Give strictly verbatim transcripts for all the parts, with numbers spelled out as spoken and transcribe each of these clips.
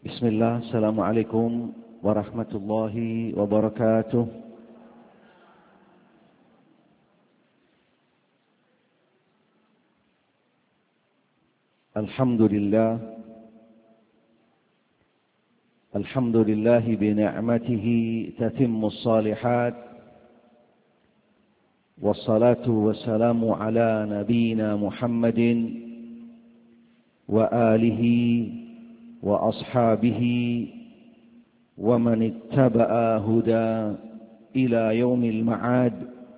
Bismillah, Assalamualaikum warahmatullahi wabarakatuh. Alhamdulillah Alhamdulillah bini'matihi tatimmus salihat. Wassalatu wassalamu ala nabiyyina Muhammadin wa alihi wa ashabihi wa man ittaba'a huda ila yaumil ma'ad.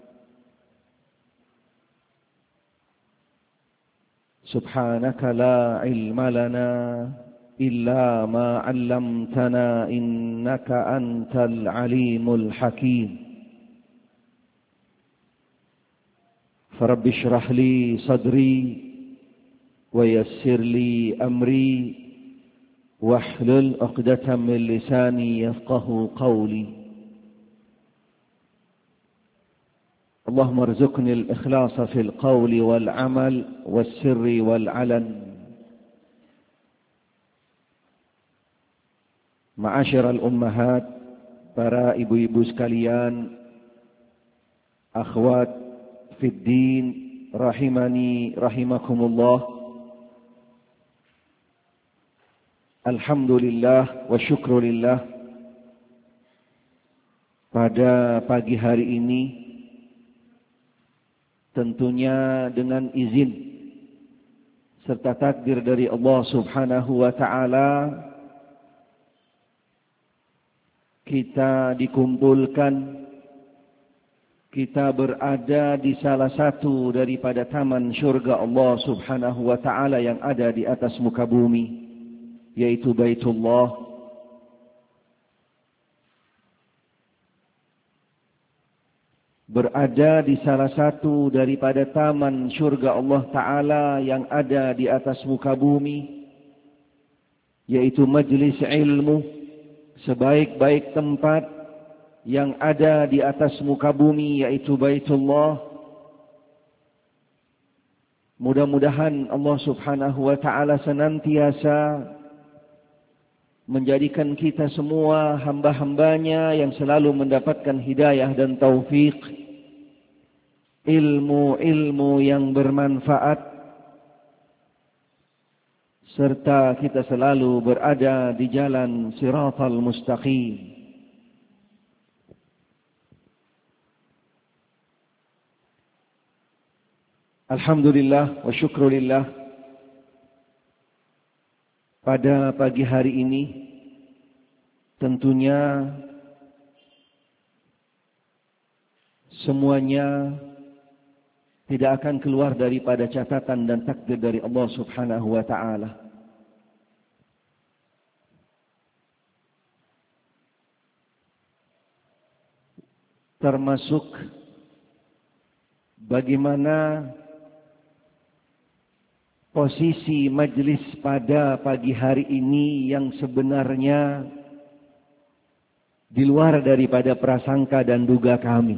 Subhanaka la ilma lana illa ma 'allamtana innaka antal alimul hakim. Farabbi shrah li sadri wa yassir li amri wahlul 'uqdatam min lisani yafqahu qawli. Allahumma arzuqni al-ikhlasa fil qawli wal 'amal was sirri wal 'alan. Ma'asyiral ummahat, para ibu-ibu sekalian, akhwat fiddin rahimani rahimakumullah. Alhamdulillah wa syukrulillah, pada pagi hari ini tentunya dengan izin serta takdir dari Allah Subhanahu wa taala, kita dikumpulkan, kita berada di salah satu daripada taman syurga Allah Subhanahu wa taala yang ada di atas muka bumi, yaitu Baitullah. Berada di salah satu daripada taman syurga Allah taala yang ada di atas muka bumi, yaitu majlis ilmu, sebaik-baik tempat yang ada di atas muka bumi, yaitu Baitullah. Mudah-mudahan Allah Subhanahu wa taala senantiasa menjadikan kita semua hamba-hambanya yang selalu mendapatkan hidayah dan taufik, ilmu-ilmu yang bermanfaat, serta kita selalu berada di jalan siratal mustaqim. Alhamdulillah wa syukrulillah, pada pagi hari ini tentunya semuanya tidak akan keluar daripada catatan dan takdir dari Allah Subhanahu wa taala. Termasuk bagaimana posisi majlis pada pagi hari ini yang sebenarnya di luar daripada prasangka dan duga kami.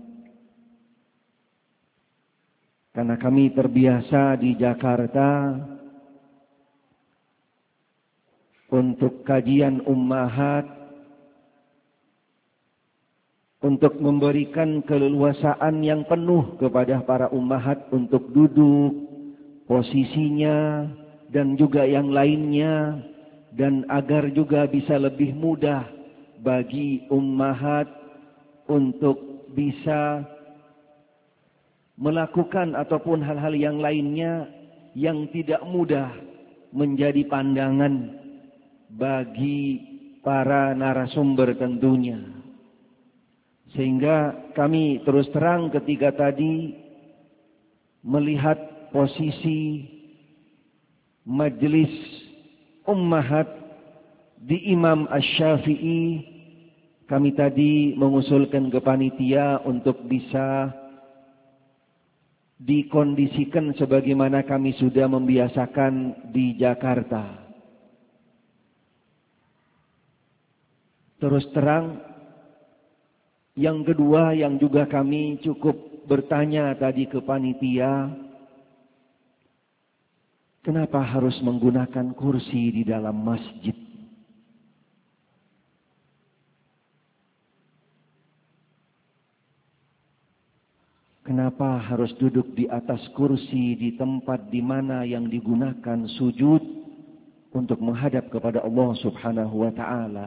Karena kami terbiasa di Jakarta untuk kajian ummahat, untuk memberikan keleluasaan yang penuh kepada para ummahat untuk duduk posisinya dan juga yang lainnya, dan agar juga bisa lebih mudah bagi ummahat untuk bisa melakukan ataupun hal-hal yang lainnya yang tidak mudah menjadi pandangan bagi para narasumber tentunya. Sehingga kami terus terang ketika tadi melihat posisi majlis ummahat di Imam Asy-Syafi'i, kami tadi mengusulkan ke panitia untuk bisa dikondisikan sebagaimana kami sudah membiasakan di Jakarta. Terus terang, yang kedua yang juga kami cukup bertanya tadi ke panitia, kenapa harus menggunakan kursi di dalam masjid? Kenapa harus duduk di atas kursi di tempat di mana yang digunakan sujud untuk menghadap kepada Allah Subhanahu wa taala?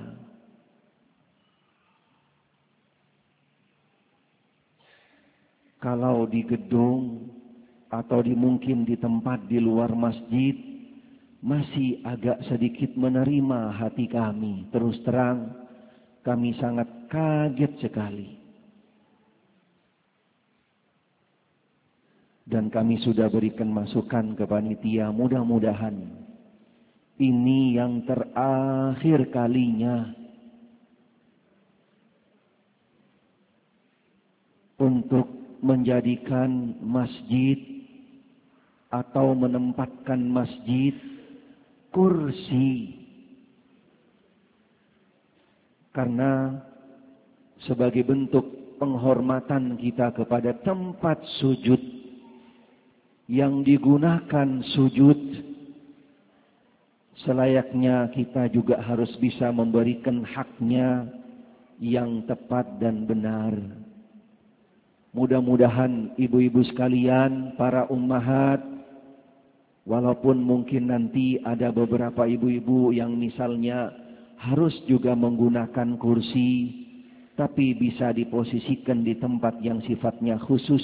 Kalau di gedung atau di mungkin di tempat di luar masjid masih agak sedikit menerima hati kami. Terus terang kami sangat kaget sekali. Dan kami sudah berikan masukan ke panitia, mudah-mudahan ini yang terakhir kalinya untuk menjadikan masjid atau menempatkan masjid kursi. Karena sebagai bentuk penghormatan kita kepada tempat sujud yang digunakan sujud, selayaknya kita juga harus bisa memberikan haknya yang tepat dan benar. Mudah-mudahan ibu-ibu sekalian, para ummahat, walaupun mungkin nanti ada beberapa ibu-ibu yang misalnya harus juga menggunakan kursi, tapi bisa diposisikan di tempat yang sifatnya khusus.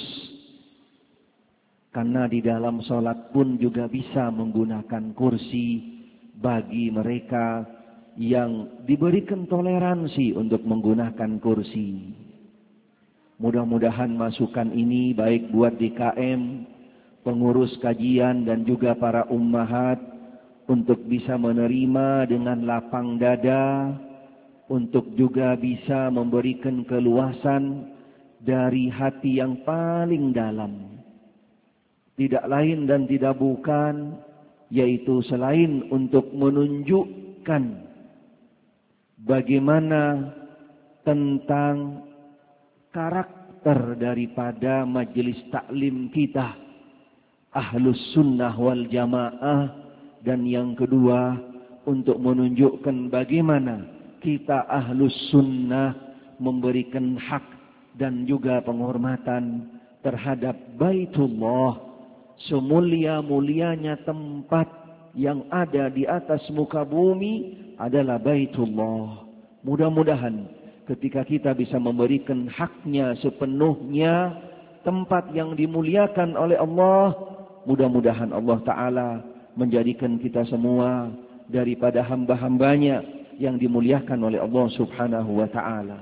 Karena di dalam sholat pun juga bisa menggunakan kursi bagi mereka yang diberikan toleransi untuk menggunakan kursi. Mudah-mudahan masukan ini baik buat D K M, pengurus kajian dan juga para ummahat untuk bisa menerima dengan lapang dada, untuk juga bisa memberikan keluasan dari hati yang paling dalam. Tidak lain dan tidak bukan, yaitu selain untuk menunjukkan bagaimana tentang karakter daripada majelis taklim kita, Ahlus Sunnah wal Jamaah, dan yang kedua untuk menunjukkan bagaimana kita Ahlus Sunnah memberikan hak dan juga penghormatan terhadap Baitullah, semulia-mulianya tempat yang ada di atas muka bumi adalah Baitullah. Mudah-mudahan ketika kita bisa memberikan haknya sepenuhnya, tempat yang dimuliakan oleh Allah, mudah-mudahan Allah Ta'ala menjadikan kita semua daripada hamba-hambanya yang dimuliakan oleh Allah Subhanahu wa Ta'ala.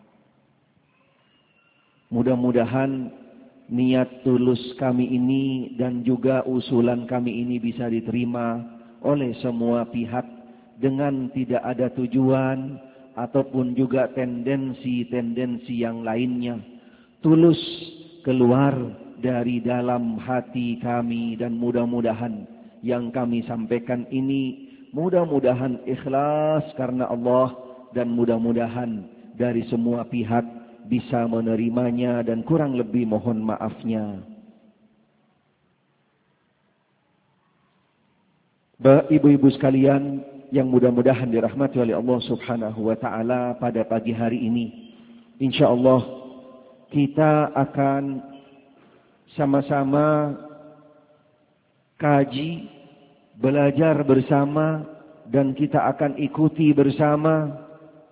Mudah-mudahan niat tulus kami ini dan juga usulan kami ini bisa diterima oleh semua pihak dengan tidak ada tujuan ataupun juga tendensi-tendensi yang lainnya. Tulus keluar dari dalam hati kami dan mudah-mudahan yang kami sampaikan ini mudah-mudahan ikhlas karena Allah dan mudah-mudahan dari semua pihak bisa menerimanya dan kurang lebih mohon maafnya. Ibu-ibu sekalian yang mudah-mudahan dirahmati oleh Allah Subhanahu wa Ta'ala, pada pagi hari ini insyaallah kita akan sama-sama kaji, belajar bersama, dan kita akan ikuti bersama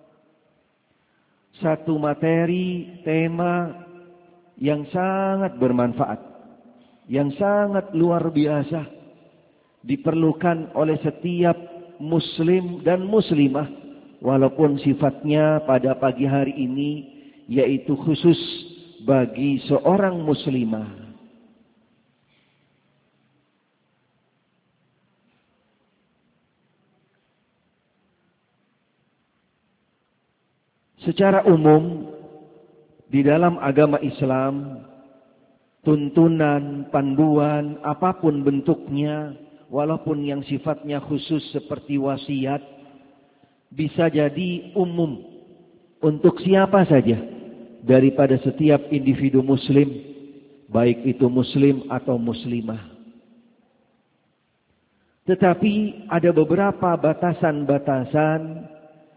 satu materi, tema yang sangat bermanfaat, yang sangat luar biasa, diperlukan oleh setiap muslim dan muslimah, walaupun sifatnya pada pagi hari ini yaitu khusus bagi seorang muslimah. Secara umum di dalam agama Islam, tuntunan, panduan, apapun bentuknya, walaupun yang sifatnya khusus seperti wasiat, bisa jadi umum untuk siapa saja daripada setiap individu muslim, baik itu muslim atau muslimah. Tetapi ada beberapa batasan-batasan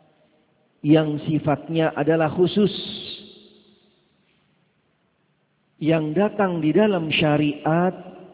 yang sifatnya adalah khusus. yang datang di dalam syariat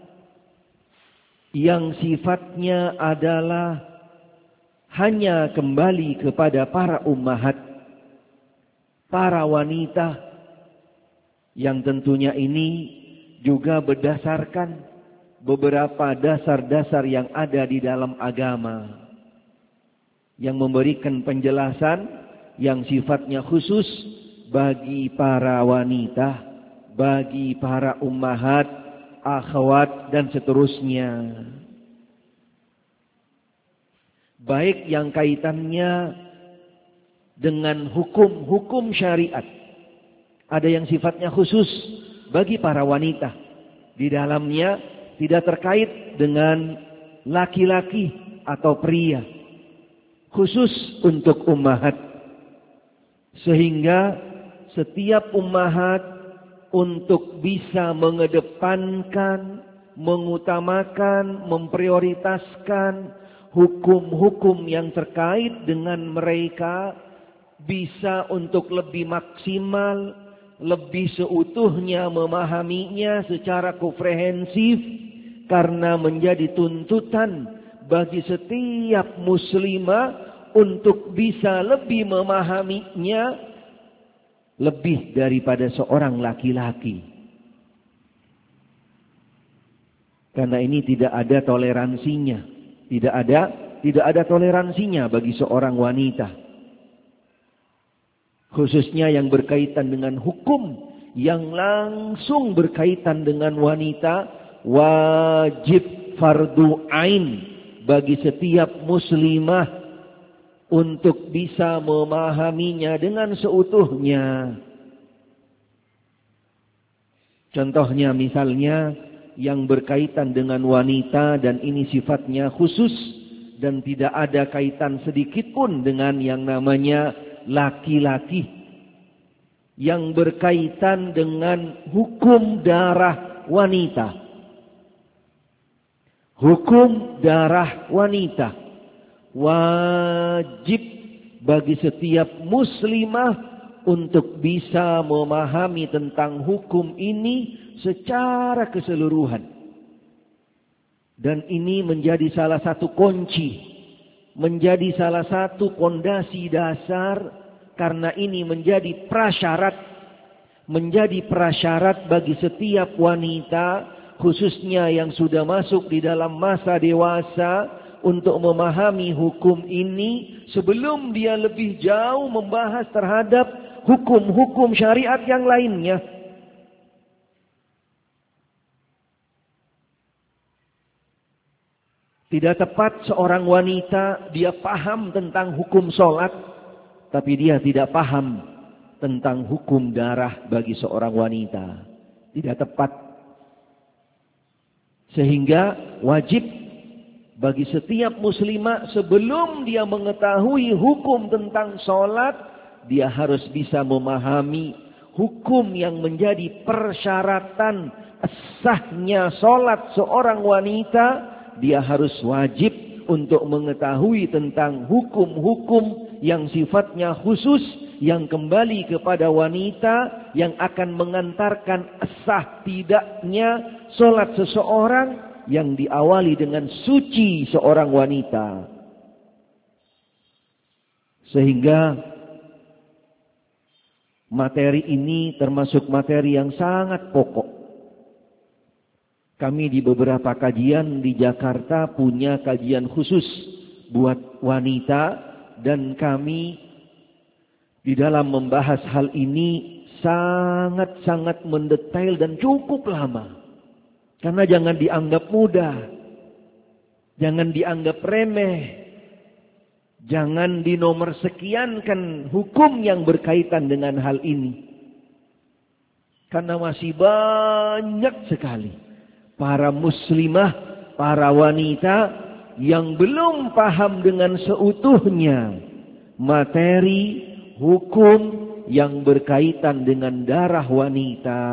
yang sifatnya adalah hanya kembali kepada para ummahat, para wanita, yang tentunya ini juga berdasarkan beberapa dasar-dasar yang ada di dalam agama yang memberikan penjelasan yang sifatnya khusus bagi para wanita, bagi para ummahat, akhwat dan seterusnya. Baik yang kaitannya dengan hukum-hukum syariat, ada yang sifatnya khusus bagi para wanita. Di dalamnya tidak terkait dengan laki-laki atau pria, khusus untuk ummahat. Sehingga setiap ummahat untuk bisa mengedepankan, mengutamakan, memprioritaskan hukum-hukum yang terkait dengan mereka, bisa untuk lebih maksimal, lebih seutuhnya memahaminya secara komprehensif, karena menjadi tuntutan bagi setiap muslimah untuk bisa lebih memahaminya lebih daripada seorang laki-laki. Karena ini tidak ada toleransinya, tidak ada tidak ada toleransinya bagi seorang wanita. Khususnya yang berkaitan dengan hukum yang langsung berkaitan dengan wanita, wajib fardu ain bagi setiap muslimah untuk bisa memahaminya dengan seutuhnya. Contohnya misalnya yang berkaitan dengan wanita dan ini sifatnya khusus dan tidak ada kaitan sedikit pun dengan yang namanya laki-laki, yang berkaitan dengan hukum darah wanita. Hukum darah wanita wajib bagi setiap muslimah untuk bisa memahami tentang hukum ini secara keseluruhan. Dan ini menjadi salah satu kunci, menjadi salah satu pondasi dasar, karena ini menjadi prasyarat, menjadi prasyarat bagi setiap wanita, khususnya yang sudah masuk di dalam masa dewasa, untuk memahami hukum ini sebelum dia lebih jauh membahas terhadap hukum-hukum syariat yang lainnya. Tidak tepat seorang wanita dia paham tentang hukum sholat, tapi dia tidak paham tentang hukum darah bagi seorang wanita. Tidak tepat. Sehingga wajib bagi setiap muslimah sebelum dia mengetahui hukum tentang sholat, dia harus bisa memahami hukum yang menjadi persyaratan sahnya sholat seorang wanita. Dia harus wajib untuk mengetahui tentang hukum-hukum yang sifatnya khusus, yang kembali kepada wanita, yang akan mengantarkan sah tidaknya sholat seseorang, yang diawali dengan suci seorang wanita. Sehingga materi ini termasuk materi yang sangat pokok. Kami di beberapa kajian di Jakarta punya kajian khusus buat wanita, dan kami di dalam membahas hal ini sangat-sangat mendetail dan cukup lama. Karena jangan dianggap mudah, jangan dianggap remeh, jangan dinomor sekiankan hukum yang berkaitan dengan hal ini. Karena masih banyak sekali para muslimah, para wanita yang belum paham dengan seutuhnya materi hukum yang berkaitan dengan darah wanita.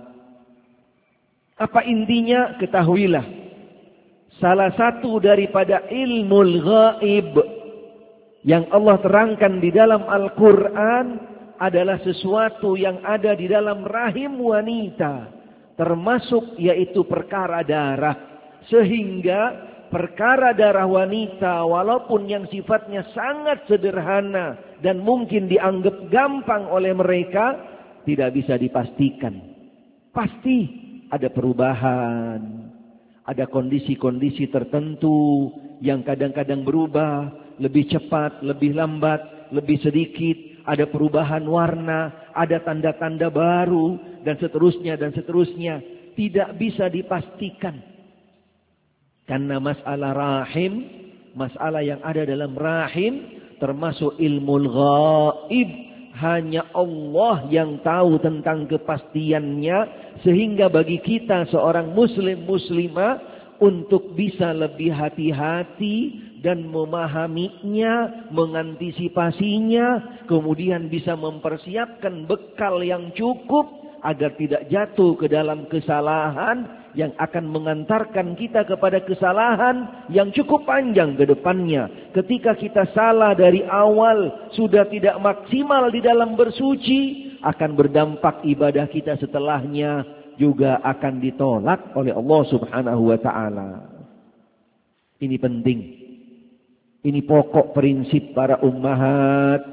Apa intinya? Ketahuilah, salah satu daripada ilmu ghaib yang Allah terangkan di dalam Al-Quran adalah sesuatu yang ada di dalam rahim wanita, termasuk yaitu perkara darah. Sehingga perkara darah wanita walaupun yang sifatnya sangat sederhana dan mungkin dianggap gampang oleh mereka, tidak bisa dipastikan. Pasti ada perubahan, ada kondisi-kondisi tertentu yang kadang-kadang berubah, lebih cepat, lebih lambat, lebih sedikit, ada perubahan warna, ada tanda-tanda baru, dan seterusnya, dan seterusnya. Tidak bisa dipastikan. Karena masalah rahim, masalah yang ada dalam rahim, termasuk ilmu ghaib, hanya Allah yang tahu tentang kepastiannya, sehingga bagi kita seorang muslim muslimah untuk bisa lebih hati-hati dan memahaminya, mengantisipasinya, kemudian bisa mempersiapkan bekal yang cukup agar tidak jatuh ke dalam kesalahan yang akan mengantarkan kita kepada kesalahan yang cukup panjang ke depannya. Ketika kita salah dari awal, sudah tidak maksimal di dalam bersuci, akan berdampak ibadah kita setelahnya juga akan ditolak oleh Allah Subhanahu wa taala. Ini penting. Ini pokok prinsip para ummahat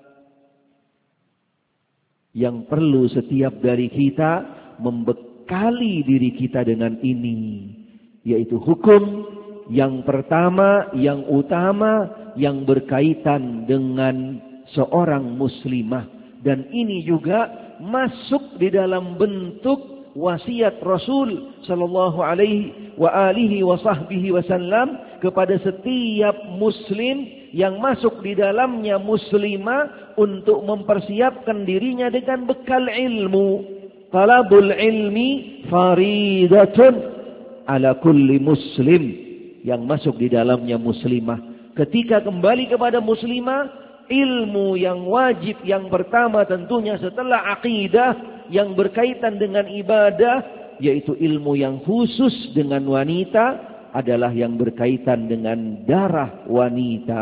yang perlu setiap dari kita membekali diri kita dengan ini, yaitu hukum yang pertama, yang utama, yang berkaitan dengan seorang muslimah. Dan ini juga masuk di dalam bentuk wasiat Rasul sallallahu alaihi wa alihi wa sahbihi wasallam kepada setiap muslim yang masuk di dalamnya muslimah untuk mempersiapkan dirinya dengan bekal ilmu. Talabul ilmi faridatun ala kulli muslim, yang masuk di dalamnya muslimah. Ketika kembali kepada muslimah, ilmu yang wajib yang pertama tentunya setelah akidah yang berkaitan dengan ibadah, yaitu ilmu yang khusus dengan wanita, adalah yang berkaitan dengan darah wanita.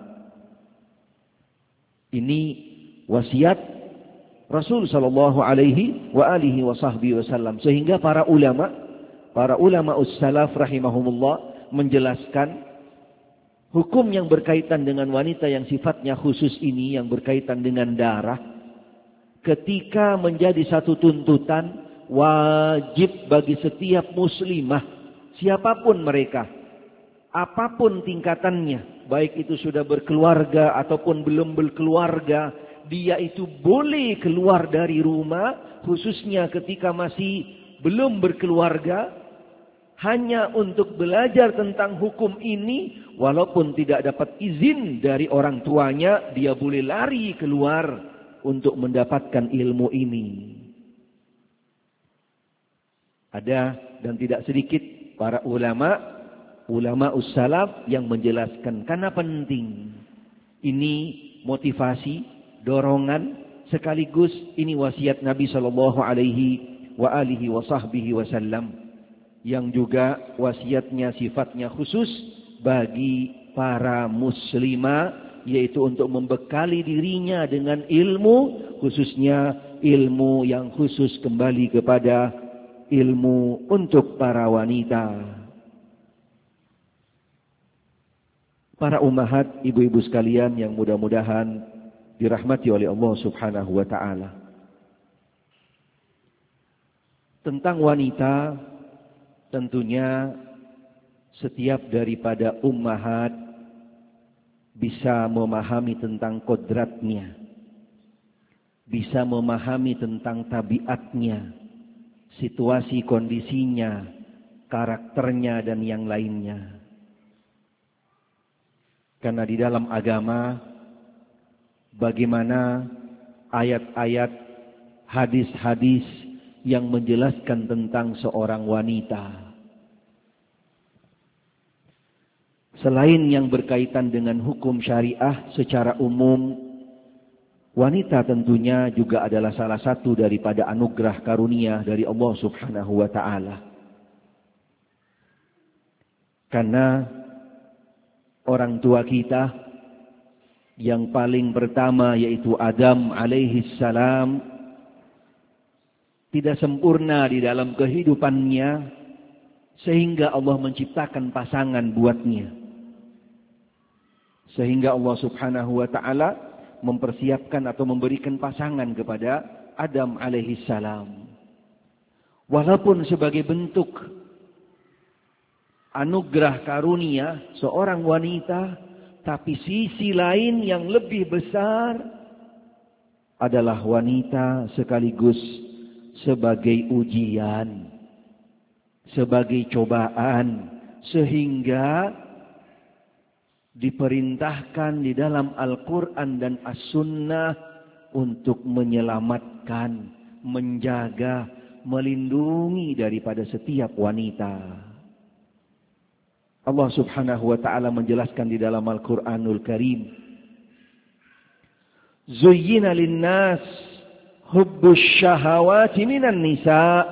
Ini wasiat Rasul sallallahu alaihi wa alihi wa sahbihi wasallam. Sehingga para ulama, para ulama us-salaf rahimahumullah menjelaskan hukum yang berkaitan dengan wanita yang sifatnya khusus ini, yang berkaitan dengan darah, ketika menjadi satu tuntutan wajib bagi setiap muslimah, siapapun mereka, apapun tingkatannya, baik itu sudah berkeluarga ataupun belum berkeluarga, dia itu boleh keluar dari rumah, khususnya ketika masih belum berkeluarga, hanya untuk belajar tentang hukum ini, walaupun tidak dapat izin dari orang tuanya, dia boleh lari keluar untuk mendapatkan ilmu ini. Ada dan tidak sedikit para ulama, ulama us-salaf yang menjelaskan karena penting. Ini motivasi, dorongan, sekaligus ini wasiat Nabi sallallahu alaihi wa alihi wa sahbihi wasallam, yang juga wasiatnya sifatnya khusus bagi para muslimah, yaitu untuk membekali dirinya dengan ilmu, khususnya ilmu yang khusus kembali kepada ilmu untuk para wanita. Para ummahat, ibu-ibu sekalian yang mudah-mudahan dirahmati oleh Allah Subhanahu wa taala. Tentang wanita, tentunya setiap daripada ummahat bisa memahami tentang kodratnya, bisa memahami tentang tabiatnya, situasi kondisinya, karakternya, dan yang lainnya. Karena di dalam agama, bagaimana ayat-ayat, hadis-hadis yang menjelaskan tentang seorang wanita, selain yang berkaitan dengan hukum syariah secara umum, wanita tentunya juga adalah salah satu daripada anugerah karunia dari Allah Subhanahu wa taala. Karena orang tua kita yang paling pertama, yaitu Adam alaihi salam, tidak sempurna di dalam kehidupannya, sehingga Allah menciptakan pasangan buatnya. Sehingga Allah subhanahu wa ta'ala mempersiapkan atau memberikan pasangan kepada Adam alaihi salam. Walaupun sebagai bentuk anugerah karunia seorang wanita, tapi sisi lain yang lebih besar adalah wanita sekaligus sebagai ujian, sebagai cobaan, sehingga diperintahkan di dalam Al-Quran dan As-Sunnah untuk menyelamatkan, menjaga, melindungi daripada setiap wanita. Allah subhanahu wa ta'ala menjelaskan di dalam Al-Quranul Karim, Zuyyina linnas hubbus syahawati minan nisa.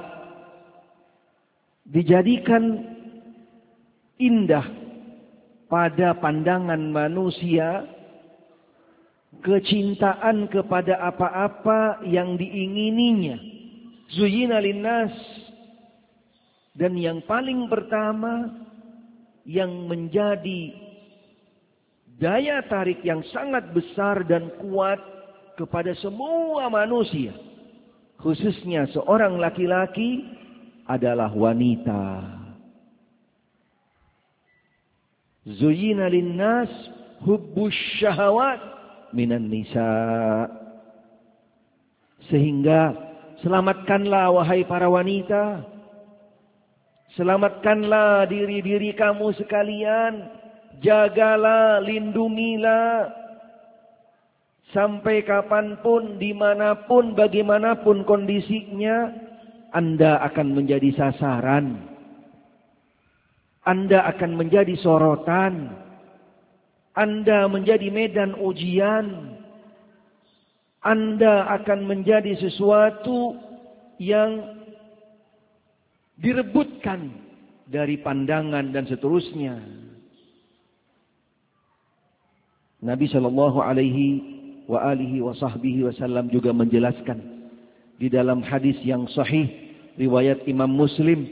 Dijadikan indah pada pandangan manusia kecintaan kepada apa-apa yang diingininya. Zuyyina linnas. Dan yang paling pertama yang menjadi daya tarik yang sangat besar dan kuat kepada semua manusia, khususnya seorang laki-laki, adalah wanita. Zuyyina linnas hubbus syahawat minan nisa. Sehingga selamatkanlah wahai para wanita, selamatkanlah diri-diri kamu sekalian, jagalah, lindungilah, sampai kapanpun, dimanapun, bagaimanapun kondisinya, Anda akan menjadi sasaran, Anda akan menjadi sorotan, Anda menjadi medan ujian, Anda akan menjadi sesuatu yang direbutkan dari pandangan dan seterusnya. Nabi sallallahu alaihi wa alihi wa sahbihi wasallam juga menjelaskan di dalam hadis yang sahih riwayat Imam Muslim.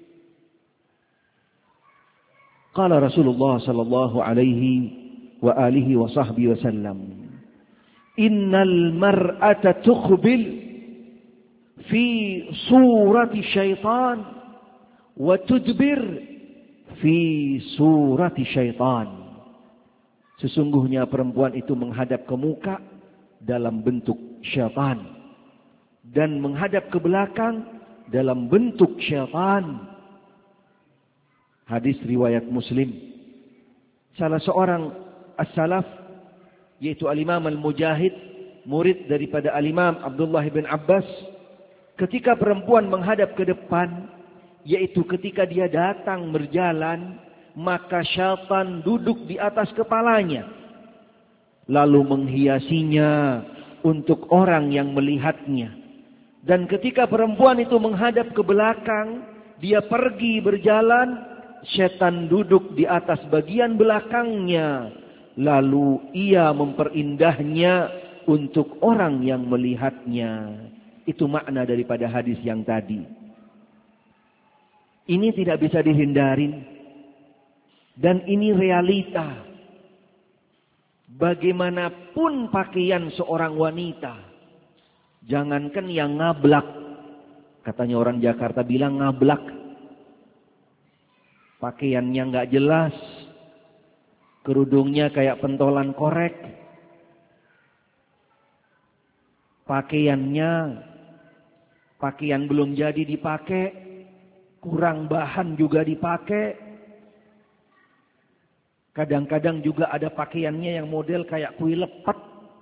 Qala Rasulullah sallallahu alaihi wa alihi wa sahbihi wasallam, innal mar'ata tuqbil fi surati syaitan wa tudbir fi surati syaitan. Sesungguhnya perempuan itu menghadap ke muka dalam bentuk syaitan dan menghadap ke belakang dalam bentuk syaitan. Hadis riwayat Muslim. Salah seorang as-salaf, yaitu Al-Imam Al-Mujahid, murid daripada Al-Imam Abdullah bin Abbas, ketika perempuan menghadap ke depan, yaitu ketika dia datang berjalan, maka syaitan duduk di atas kepalanya, lalu menghiasinya untuk orang yang melihatnya. Dan ketika perempuan itu menghadap ke belakang, dia pergi berjalan, syaitan duduk di atas bagian belakangnya, lalu ia memperindahnya untuk orang yang melihatnya. Itu makna daripada hadis yang tadi. Ini tidak bisa dihindarin, dan ini realita. Bagaimanapun pakaian seorang wanita, jangankan yang ngablak, katanya orang Jakarta bilang ngablak, pakaiannya nggak jelas, kerudungnya kayak pentolan korek, pakaiannya pakaian belum jadi dipakai, kurang bahan juga dipakai. Kadang-kadang juga ada pakaiannya yang model kayak kuil lepet.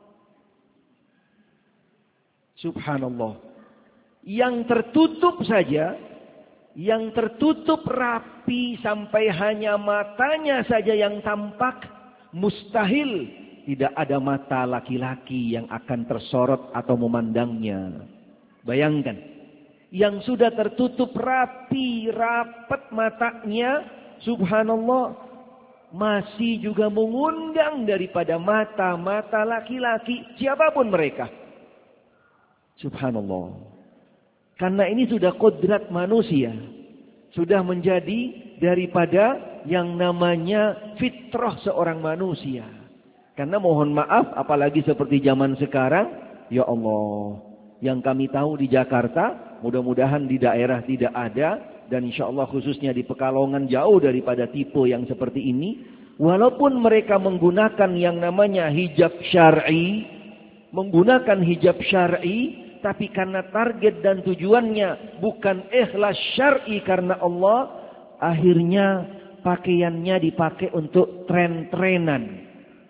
Subhanallah. Yang tertutup saja, yang tertutup rapi sampai hanya matanya saja yang tampak, mustahil tidak ada mata laki-laki yang akan tersorot atau memandangnya. Bayangkan, yang sudah tertutup rapi, rapat matanya, subhanallah, masih juga mengundang daripada mata-mata laki-laki, siapapun mereka. Subhanallah. Karena ini sudah kodrat manusia. Sudah menjadi daripada yang namanya fitrah seorang manusia. Karena mohon maaf, apalagi seperti zaman sekarang, ya Allah, yang kami tahu di Jakarta, mudah-mudahan di daerah tidak ada, dan insya Allah khususnya di Pekalongan jauh daripada tipe yang seperti ini. Walaupun mereka menggunakan yang namanya hijab syar'i, menggunakan hijab syar'i, tapi karena target dan tujuannya bukan ikhlas syar'i karena Allah, akhirnya pakaiannya dipakai untuk tren-trenan.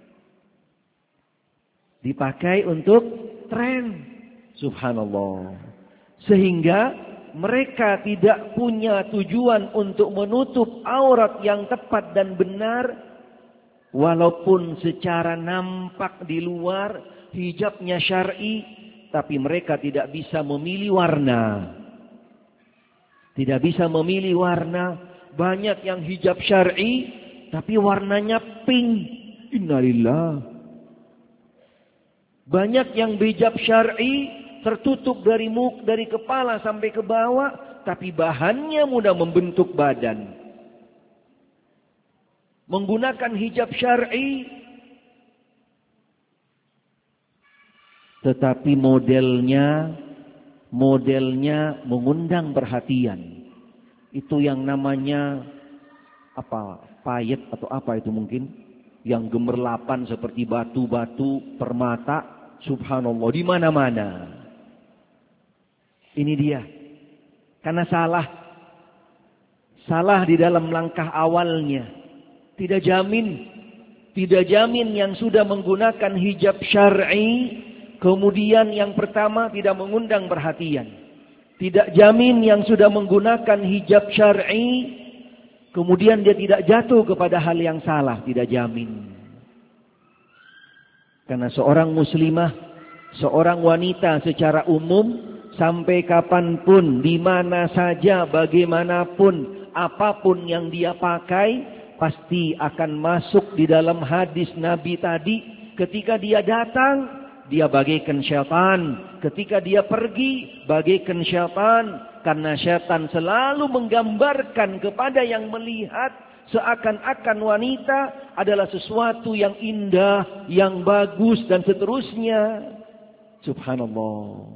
Dipakai untuk tren. Subhanallah. Sehingga mereka tidak punya tujuan untuk menutup aurat yang tepat dan benar. Walaupun secara nampak di luar hijabnya syar'i, tapi mereka tidak bisa memilih warna. Tidak bisa memilih warna. Banyak yang hijab syar'i, tapi warnanya pink. Innalillah. Banyak yang hijab syar'i, tertutup dari muk, dari kepala sampai ke bawah, tapi bahannya mudah membentuk badan. Menggunakan hijab syar'i, tetapi modelnya, modelnya mengundang perhatian. Itu yang namanya apa? Payet atau apa itu mungkin? Yang gemerlapan seperti batu-batu permata. Subhanallah, di mana-mana. Ini dia. Karena salah. Salah di dalam langkah awalnya. Tidak jamin. Tidak jamin yang sudah menggunakan hijab syar'i, kemudian yang pertama tidak mengundang perhatian. Tidak jamin yang sudah menggunakan hijab syar'i, kemudian dia tidak jatuh kepada hal yang salah. Tidak jamin. Karena seorang muslimah, seorang wanita secara umum, sampai kapanpun, di mana saja, bagaimanapun, apapun yang dia pakai, pasti akan masuk di dalam hadis Nabi tadi. Ketika dia datang, dia bagaikan syaitan. Ketika dia pergi, bagaikan syaitan. Karena syaitan selalu menggambarkan kepada yang melihat, seakan-akan wanita adalah sesuatu yang indah, yang bagus, dan seterusnya. Subhanallah.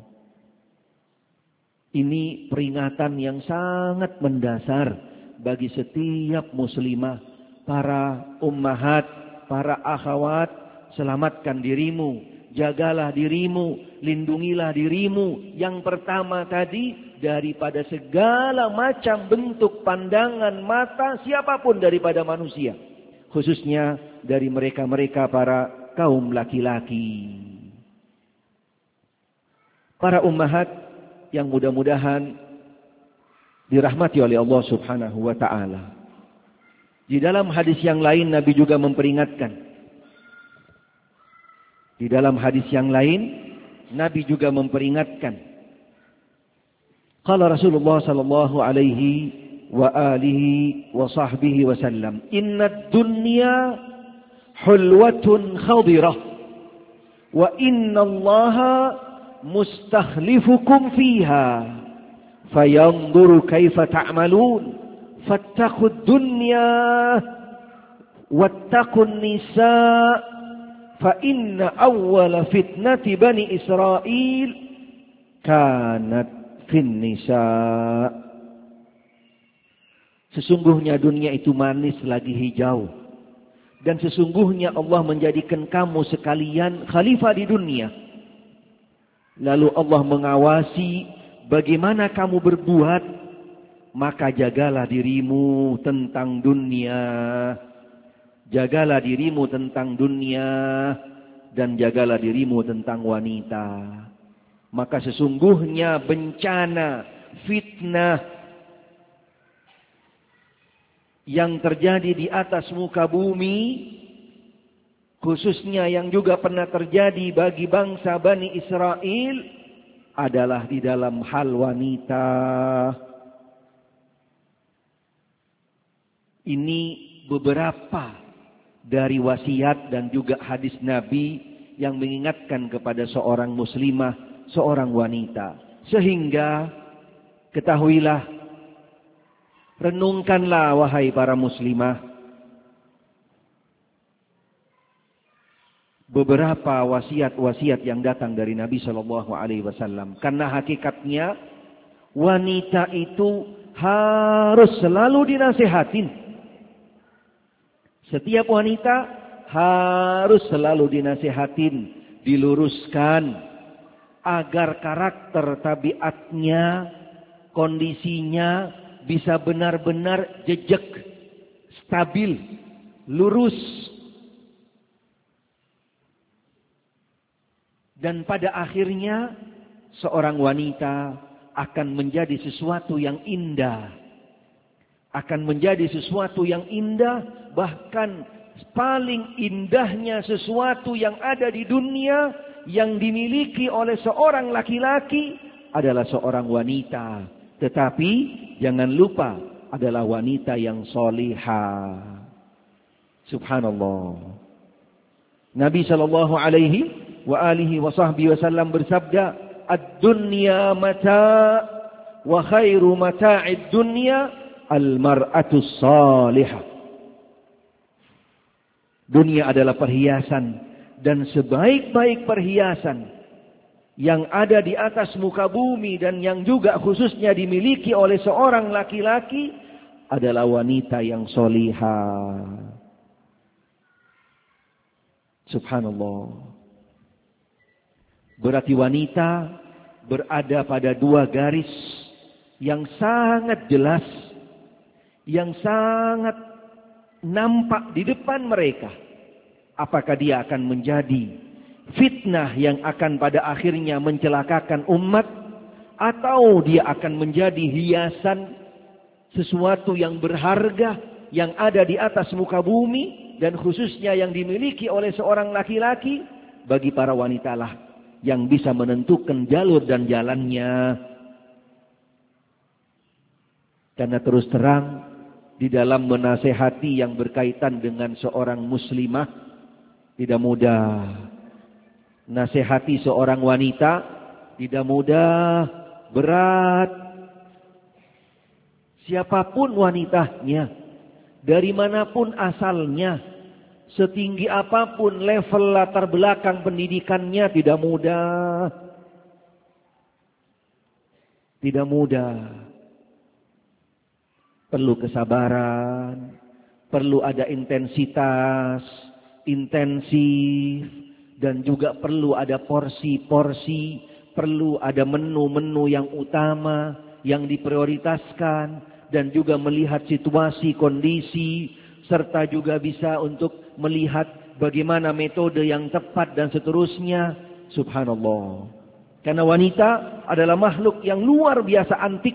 Ini peringatan yang sangat mendasar bagi setiap muslimah. Para ummahat, para akhwat, selamatkan dirimu, jagalah dirimu, lindungilah dirimu. Yang pertama tadi, daripada segala macam bentuk pandangan mata siapapun daripada manusia. Khususnya dari mereka-mereka para kaum laki-laki. Para ummahat yang mudah-mudahan dirahmati oleh Allah Subhanahu wa ta'ala. Di dalam hadis yang lain Nabi juga memperingatkan. Di dalam hadis yang lain Nabi juga memperingatkan. Qala Rasulullah sallallahu alaihi wa alihi wa sahbihi wa sallam, "Inna ad-dunya hulwatun khadirah wa inna Allaha mustakhlifukum fiha fayanzuru kaifa ta'malun fattaqud dunya wattaqun nisa fa inna awwala fitnati bani Israil kanat fin nisa." Sesungguhnya dunia itu manis lagi hijau, dan sesungguhnya Allah menjadikan kamu sekalian khalifah di dunia. Lalu Allah mengawasi bagaimana kamu berbuat, maka jagalah dirimu tentang dunia. Jagalah dirimu tentang dunia dan jagalah dirimu tentang wanita. Maka sesungguhnya bencana, fitnah yang terjadi di atas muka bumi, khususnya yang juga pernah terjadi bagi bangsa Bani Israel, adalah di dalam hal wanita. Ini beberapa dari wasiat dan juga hadis Nabi yang mengingatkan kepada seorang muslimah, seorang wanita. Sehingga ketahuilah, renungkanlah wahai para muslimah, beberapa wasiat-wasiat yang datang dari Nabi Shallallahu Alaihi Wasallam. Karena hakikatnya wanita itu harus selalu dinasehatin. Setiap wanita harus selalu dinasehatin, diluruskan agar karakter tabiatnya, kondisinya bisa benar-benar jejak, stabil, lurus. Dan pada akhirnya seorang wanita akan menjadi sesuatu yang indah. Akan menjadi sesuatu yang indah, bahkan paling indahnya sesuatu yang ada di dunia yang dimiliki oleh seorang laki-laki adalah seorang wanita. Tetapi jangan lupa adalah wanita yang solihah. Subhanallah. Nabi sallallahu alaihi wa alihi wa sahbihi wasallam bersabda, ad-dunya mata' wa khairu mata'id dunya al-mar'atu salihah. Dunia adalah perhiasan, dan sebaik-baik perhiasan yang ada di atas muka bumi dan yang juga khususnya dimiliki oleh seorang laki-laki adalah wanita yang solihah. Subhanallah. Berarti wanita berada pada dua garis yang sangat jelas, yang sangat nampak di depan mereka. Apakah dia akan menjadi fitnah yang akan pada akhirnya mencelakakan umat, atau dia akan menjadi hiasan, sesuatu yang berharga yang ada di atas muka bumi dan khususnya yang dimiliki oleh seorang laki-laki. Bagi para wanita lah yang bisa menentukan jalur dan jalannya. Karena terus terang, di dalam menasehati yang berkaitan dengan seorang muslimah, tidak mudah. Nasihati seorang wanita tidak mudah, berat. Siapapun wanitanya, dari manapun asalnya, setinggi apapun level latar belakang pendidikannya, tidak mudah. Tidak mudah. Perlu kesabaran, perlu ada intensitas, intensif, dan juga perlu ada porsi-porsi, perlu ada menu-menu yang utama, yang diprioritaskan, dan juga melihat situasi, kondisi, serta juga bisa untuk melihat bagaimana metode yang tepat dan seterusnya. Subhanallah. Karena wanita adalah makhluk yang luar biasa antik.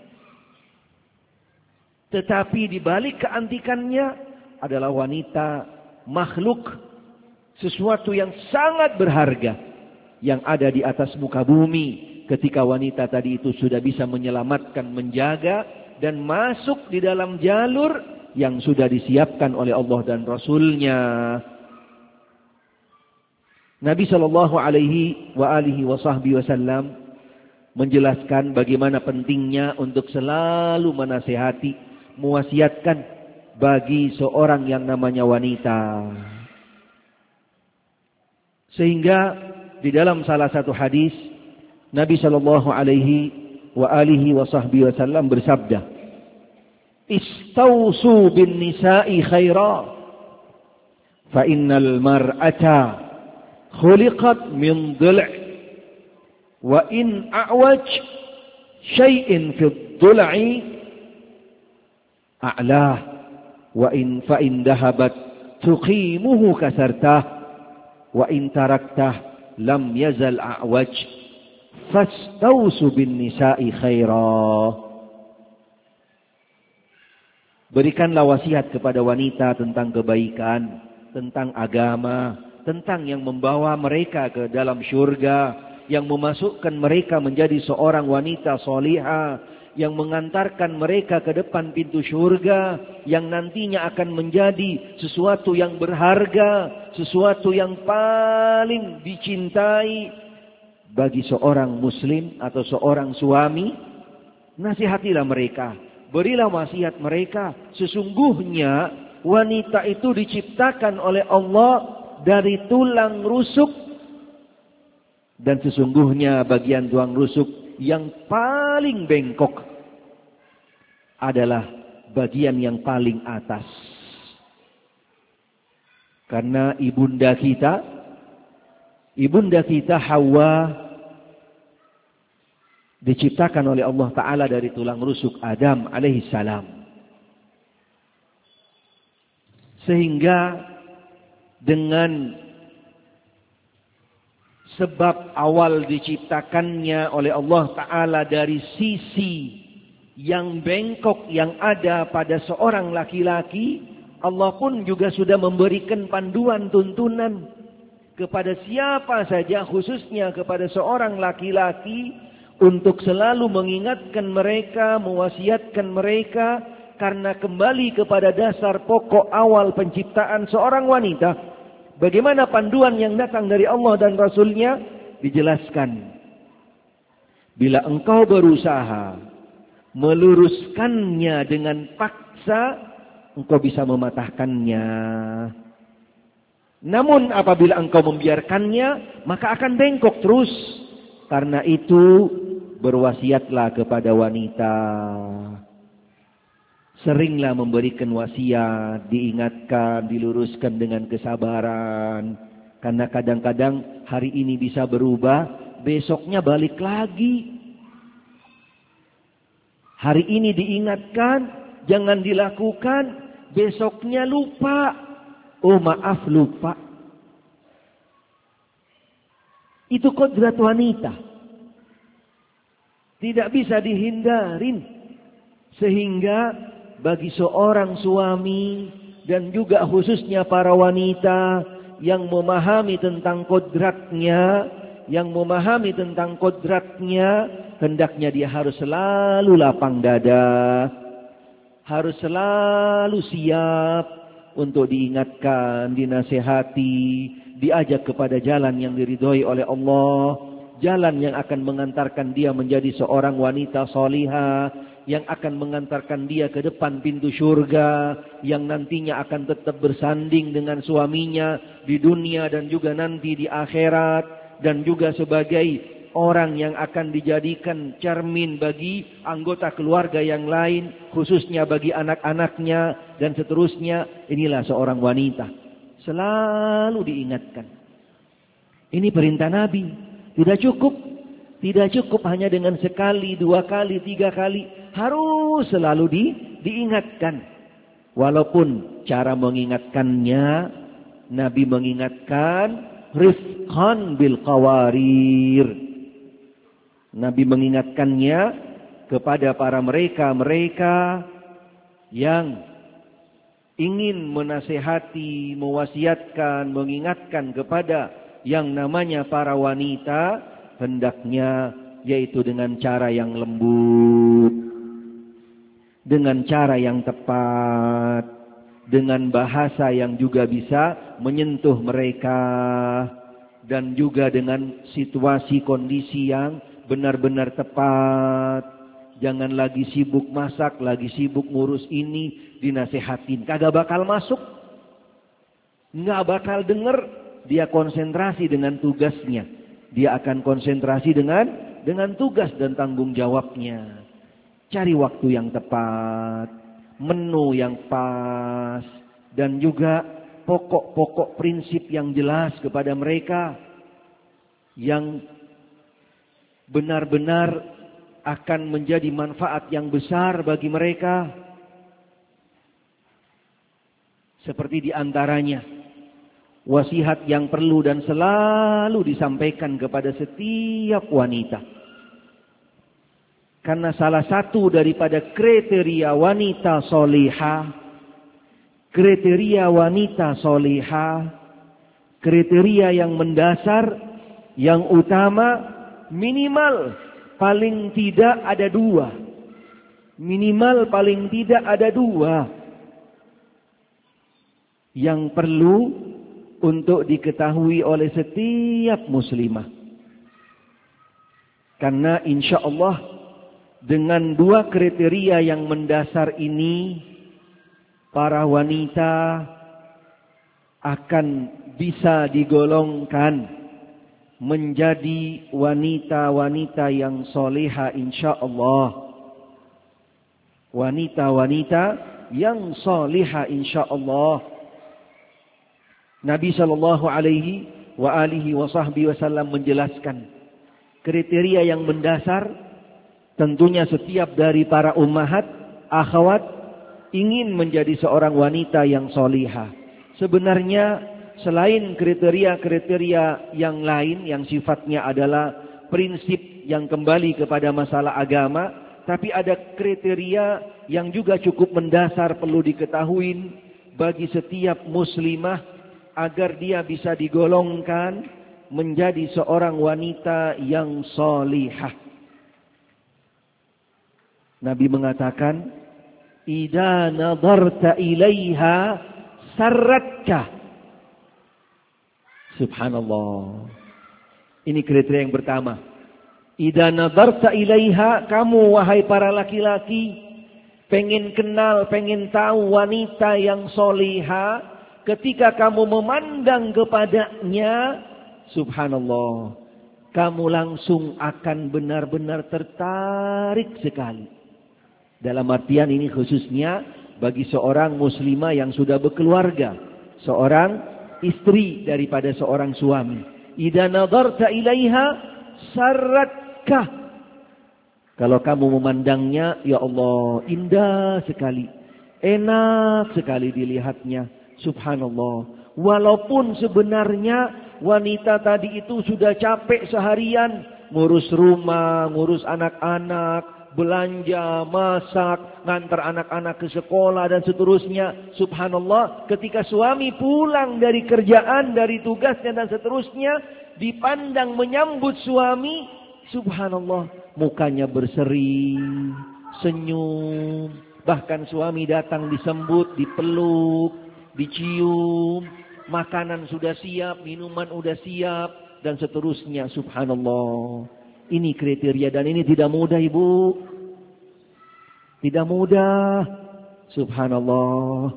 Tetapi di balik keantikannya adalah wanita makhluk, sesuatu yang sangat berharga yang ada di atas muka bumi. Ketika wanita tadi itu sudah bisa menyelamatkan, menjaga, dan masuk di dalam jalur yang sudah disiapkan oleh Allah dan Rasulnya. Nabi Shallallahu Alaihi wa alihi Wasallam menjelaskan bagaimana pentingnya untuk selalu menasehati, mewasiatkan bagi seorang yang namanya wanita. Sehingga di dalam salah satu hadis Nabi Shallallahu Alaihi wa alihi Wasallam bersabda, istausu bin nisa'i khaira fa innal mar'ata khuliqat min dhul' wa in a'waj syai'in fi dhul'i a'lah wa in fa in dhahabat tuqimuhu kasartah wa in taraktah lam yazal a'waj fastausu bin nisa'i khaira. Berikanlah wasiat kepada wanita tentang kebaikan, tentang agama, tentang yang membawa mereka ke dalam syurga, yang memasukkan mereka menjadi seorang wanita solihah, yang mengantarkan mereka ke depan pintu syurga, yang nantinya akan menjadi sesuatu yang berharga, sesuatu yang paling dicintai bagi seorang muslim atau seorang suami. Nasihatilah mereka, berilah wasiat mereka. Sesungguhnya wanita itu diciptakan oleh Allah dari tulang rusuk. Dan sesungguhnya bagian tulang rusuk yang paling bengkok adalah bagian yang paling atas. Karena ibunda kita, ibunda kita Hawa diciptakan oleh Allah Ta'ala dari tulang rusuk Adam alaihi salam. Sehingga dengan sebab awal diciptakannya oleh Allah Ta'ala dari sisi yang bengkok yang ada pada seorang laki-laki, Allah pun juga sudah memberikan panduan tuntunan kepada siapa saja, khususnya kepada seorang laki-laki, untuk selalu mengingatkan mereka, mewasiatkan mereka, karena kembali kepada dasar pokok awal penciptaan seorang wanita. Bagaimana panduan yang datang dari Allah dan Rasulnya? Dijelaskan. Bila engkau berusaha meluruskannya dengan paksa, engkau bisa mematahkannya. Namun apabila engkau membiarkannya, maka akan bengkok terus. Karena itu berwasiatlah kepada wanita. Seringlah memberikan wasiat, diingatkan, diluruskan dengan kesabaran. Karena kadang-kadang hari ini bisa berubah, besoknya balik lagi. Hari ini diingatkan, jangan dilakukan, besoknya lupa. Oh maaf lupa. Itu kodrat wanita. Tidak bisa dihindarin. Sehingga bagi seorang suami dan juga khususnya para wanita yang memahami tentang kodratnya, yang memahami tentang kodratnya, hendaknya dia harus selalu lapang dada, harus selalu siap untuk diingatkan, dinasehati, diajak kepada jalan yang diridhoi oleh Allah, jalan yang akan mengantarkan dia menjadi seorang wanita salihah, yang akan mengantarkan dia ke depan pintu surga, yang nantinya akan tetap bersanding dengan suaminya di dunia dan juga nanti di akhirat, dan juga sebagai orang yang akan dijadikan cermin bagi anggota keluarga yang lain, khususnya bagi anak-anaknya dan seterusnya. Inilah seorang wanita. Selalu diingatkan. Ini perintah Nabi. Tidak cukup. Tidak cukup hanya dengan sekali, dua kali, tiga kali. Harus selalu di, diingatkan. Walaupun cara mengingatkannya, Nabi mengingatkan rifqan bil qawarir. Nabi mengingatkannya kepada para mereka-mereka yang ingin menasehati, mewasiatkan, mengingatkan kepada yang namanya para wanita, hendaknya yaitu dengan cara yang lembut, dengan cara yang tepat, dengan bahasa yang juga bisa menyentuh mereka, dan juga dengan situasi kondisi yang benar-benar tepat. Jangan lagi sibuk masak, lagi sibuk ngurus ini, dinasehatin, kagak bakal masuk, nggak bakal denger. Dia konsentrasi dengan tugasnya, dia akan konsentrasi dengan dengan tugas dan tanggung jawabnya. Cari waktu yang tepat, menu yang pas, dan juga pokok-pokok prinsip yang jelas kepada mereka, yang benar-benar akan menjadi manfaat yang besar bagi mereka. Seperti diantaranya wasiat yang perlu dan selalu disampaikan kepada setiap wanita. Karena salah satu daripada kriteria wanita solihah, kriteria wanita solihah, kriteria yang mendasar, yang utama, minimal paling tidak ada dua. Minimal paling tidak ada dua yang perlu untuk diketahui oleh setiap muslimah. Karena insya Allah Dengan dua kriteria yang mendasar ini, para wanita akan bisa digolongkan menjadi wanita-wanita yang soleha insyaallah. Wanita-wanita yang soleha insyaallah. Nabi sallallahu alaihi wa alihi wa sahbihi wasallam menjelaskan kriteria yang mendasar. Tentunya setiap dari para ummahat, akhwat ingin menjadi seorang wanita yang solihah. Sebenarnya selain kriteria-kriteria yang lain yang sifatnya adalah prinsip yang kembali kepada masalah agama, tapi ada kriteria yang juga cukup mendasar perlu diketahui bagi setiap muslimah agar dia bisa digolongkan menjadi seorang wanita yang solihah. Nabi mengatakan, "Idza nadarta ilaiha sarratka." Subhanallah. Ini kriteria yang pertama. Idza nadarta ilaiha, kamu wahai para laki-laki pengen kenal, pengen tahu wanita yang soliha, ketika kamu memandang kepadanya, subhanallah, kamu langsung akan benar-benar tertarik sekali. Dalam artian ini khususnya bagi seorang muslimah yang sudah berkeluarga, seorang istri daripada seorang suami. Idza nadarta ilaiha sarratka. Kalau kamu memandangnya, ya Allah, indah sekali, enak sekali dilihatnya. Subhanallah. Walaupun sebenarnya wanita tadi itu sudah capek seharian ngurus rumah, ngurus anak-anak, belanja, masak, ngantar anak-anak ke sekolah dan seterusnya. Subhanallah, ketika suami pulang dari kerjaan, dari tugasnya dan seterusnya, dipandang menyambut suami, subhanallah, mukanya berseri, senyum. Bahkan suami datang disambut, dipeluk, dicium, makanan sudah siap, minuman sudah siap dan seterusnya. Subhanallah. Ini kriteria dan ini tidak mudah, Ibu. Tidak mudah. Subhanallah.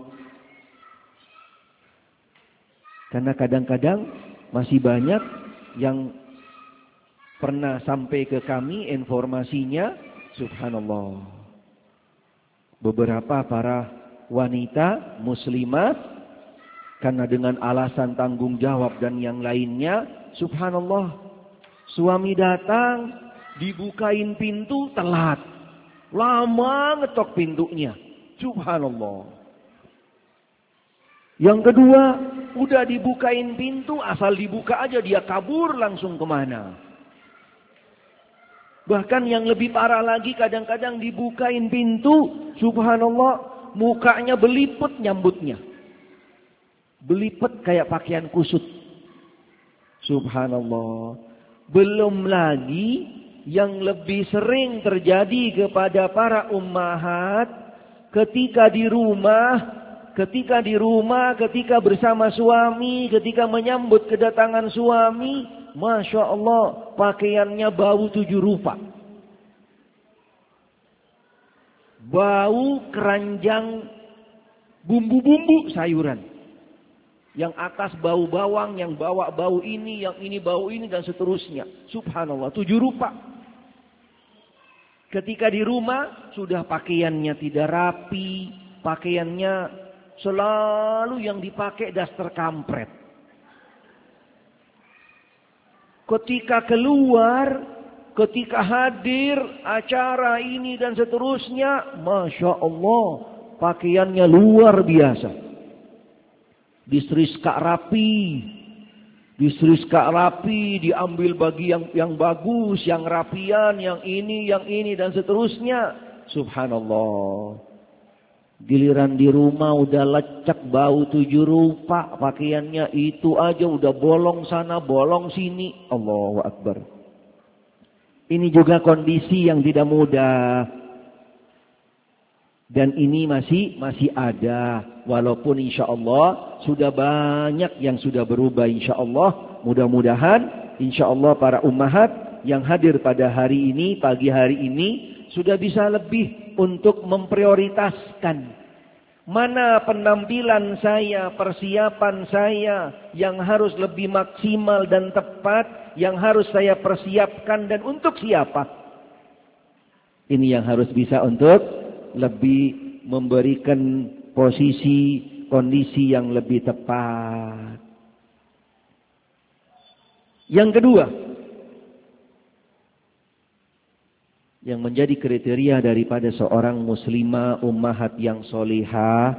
Karena kadang-kadang masih banyak yang pernah sampai ke kami informasinya, subhanallah. Beberapa para wanita muslimah karena dengan alasan tanggung jawab dan yang lainnya, subhanallah, suami datang, dibukain pintu telat. Lama ngetok pintunya. Subhanallah. Yang kedua, udah dibukain pintu, asal dibuka aja dia kabur langsung kemana. Bahkan yang lebih parah lagi, kadang-kadang dibukain pintu, subhanallah, mukanya belipet nyambutnya. Belipet kayak pakaian kusut. Subhanallah. Belum lagi yang lebih sering terjadi kepada para ummahat ketika di rumah, ketika di rumah, ketika bersama suami, ketika menyambut kedatangan suami, masya Allah, pakaiannya bau tujuh rupa. Bau keranjang bumbu-bumbu sayuran. Yang atas bau bawang, yang bawah bau ini, yang ini bau ini, dan seterusnya. Subhanallah, tujuh rupa. Ketika di rumah, sudah pakaiannya tidak rapi, pakaiannya selalu yang dipakai daster kampret. Ketika keluar, ketika hadir acara ini dan seterusnya, masya Allah, pakaiannya luar biasa. Distriska rapi, distriska rapi, diambil bagi yang yang bagus, yang rapian, yang ini, yang ini dan seterusnya. Subhanallah. Giliran di rumah udah lecek bau tujuh rupa, pakaiannya itu aja udah bolong sana, bolong sini. Allahu Akbar. Ini juga kondisi yang tidak mudah. Dan ini masih masih ada, walaupun insya Allah sudah banyak yang sudah berubah insya Allah. Mudah-mudahan insya Allah para ummahat yang hadir pada hari ini, pagi hari ini, sudah bisa lebih untuk memprioritaskan mana penampilan saya, persiapan saya yang harus lebih maksimal dan tepat, yang harus saya persiapkan dan untuk siapa. Ini yang harus bisa untuk lebih memberikan posisi, kondisi yang lebih tepat. Yang kedua, yang menjadi kriteria daripada seorang muslimah ummahat yang solihah,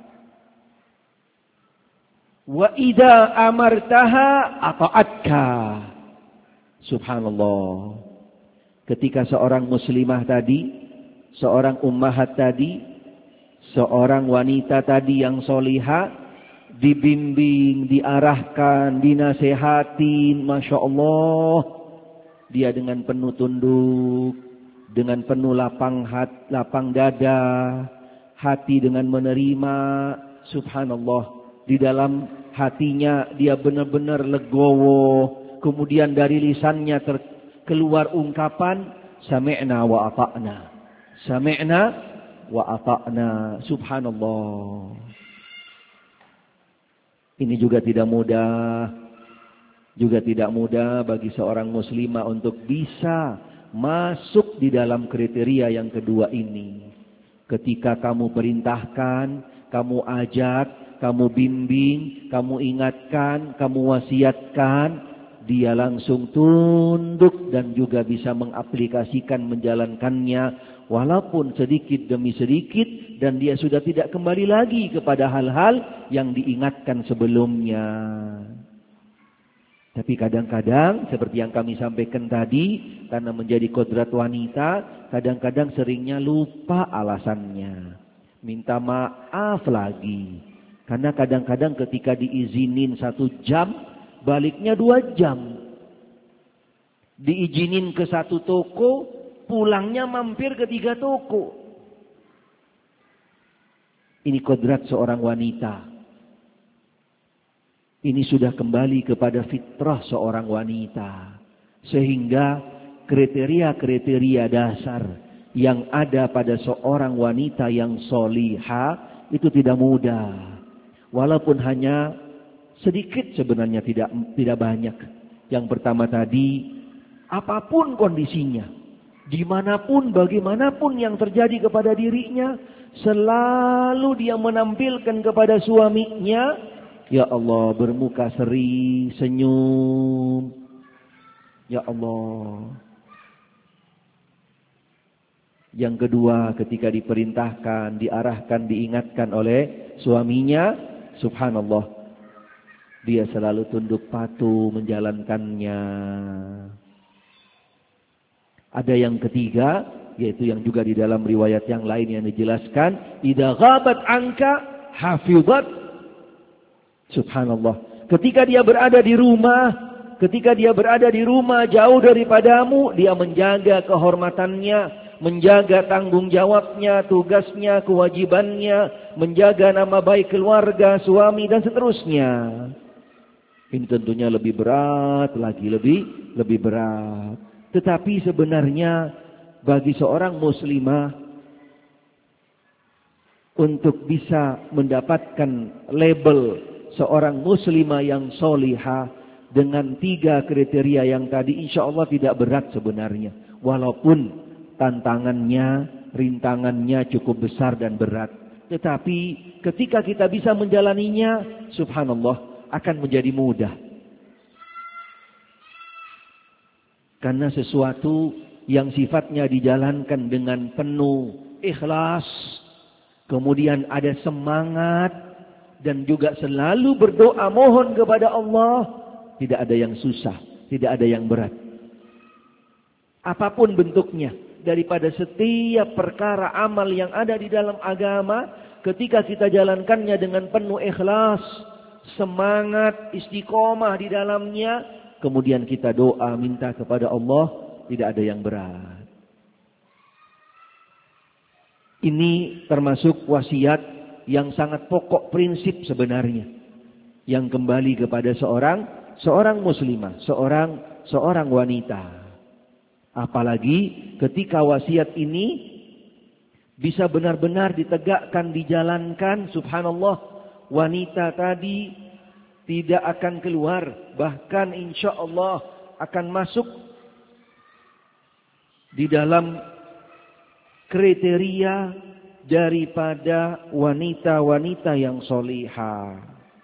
wa idza amartaha ata'atka. Subhanallah. Ketika seorang muslimah tadi, seorang ummahat tadi, seorang wanita tadi yang solihah, dibimbing, diarahkan, dinasehatin, Masya Allah, dia dengan penuh tunduk, dengan penuh lapang hat, lapang dada, hati dengan menerima. Subhanallah, di dalam hatinya dia benar-benar legowo. Kemudian dari lisannya ter, keluar ungkapan sami'na wa ata'na, sami'na wa ata'na. Subhanallah. Ini juga tidak mudah, juga tidak mudah bagi seorang muslimah untuk bisa masuk di dalam kriteria yang kedua ini. Ketika kamu perintahkan, kamu ajak, kamu bimbing, kamu ingatkan, kamu wasiatkan, dia langsung tunduk dan juga bisa mengaplikasikan, menjalankannya walaupun sedikit demi sedikit, dan dia sudah tidak kembali lagi kepada hal-hal yang diingatkan sebelumnya. Tapi kadang-kadang seperti yang kami sampaikan tadi, karena menjadi kodrat wanita, kadang-kadang seringnya lupa alasannya, minta maaf lagi. Karena kadang-kadang ketika diizinin satu jam, baliknya dua jam. Diizinin ke satu toko, pulangnya mampir ke tiga toko. Ini kodrat seorang wanita. Ini sudah kembali kepada fitrah seorang wanita. Sehingga kriteria-kriteria dasar yang ada pada seorang wanita yang solihah itu tidak mudah. Walaupun hanya sedikit, sebenarnya tidak tidak banyak. Yang pertama tadi, apapun kondisinya, dimanapun, bagaimanapun yang terjadi kepada dirinya, selalu dia menampilkan kepada suaminya, ya Allah, bermuka seri, senyum. Ya Allah. Yang kedua, ketika diperintahkan, diarahkan, diingatkan oleh suaminya, subhanallah, dia selalu tunduk patuh menjalankannya. Ada yang ketiga, yaitu yang juga di dalam riwayat yang lain yang dijelaskan, idza ghabat anka hafizat. Subhanallah. Ketika dia berada di rumah, ketika dia berada di rumah jauh daripadamu, dia menjaga kehormatannya, menjaga tanggung jawabnya, tugasnya, kewajibannya, menjaga nama baik keluarga, suami dan seterusnya. Ini tentunya lebih berat lagi, lebih lebih berat. Tetapi sebenarnya bagi seorang muslimah untuk bisa mendapatkan label seorang muslimah yang solihah dengan tiga kriteria yang tadi, insya Allah tidak berat sebenarnya. Walaupun tantangannya, rintangannya cukup besar dan berat. Tetapi ketika kita bisa menjalaninya, subhanallah, akan menjadi mudah. Karena sesuatu yang sifatnya dijalankan dengan penuh ikhlas, kemudian ada semangat, dan juga selalu berdoa mohon kepada Allah, tidak ada yang susah, tidak ada yang berat. Apapun bentuknya, daripada setiap perkara amal yang ada di dalam agama, ketika kita jalankannya dengan penuh ikhlas, semangat, istiqomah di dalamnya, kemudian kita doa minta kepada Allah, tidak ada yang berat. Ini termasuk wasiat yang sangat pokok prinsip sebenarnya, yang kembali kepada seorang seorang muslimah, seorang seorang wanita. Apalagi ketika wasiat ini bisa benar-benar ditegakkan, dijalankan, subhanallah, wanita tadi tidak akan keluar, bahkan insya Allah akan masuk di dalam kriteria daripada wanita-wanita yang solihah.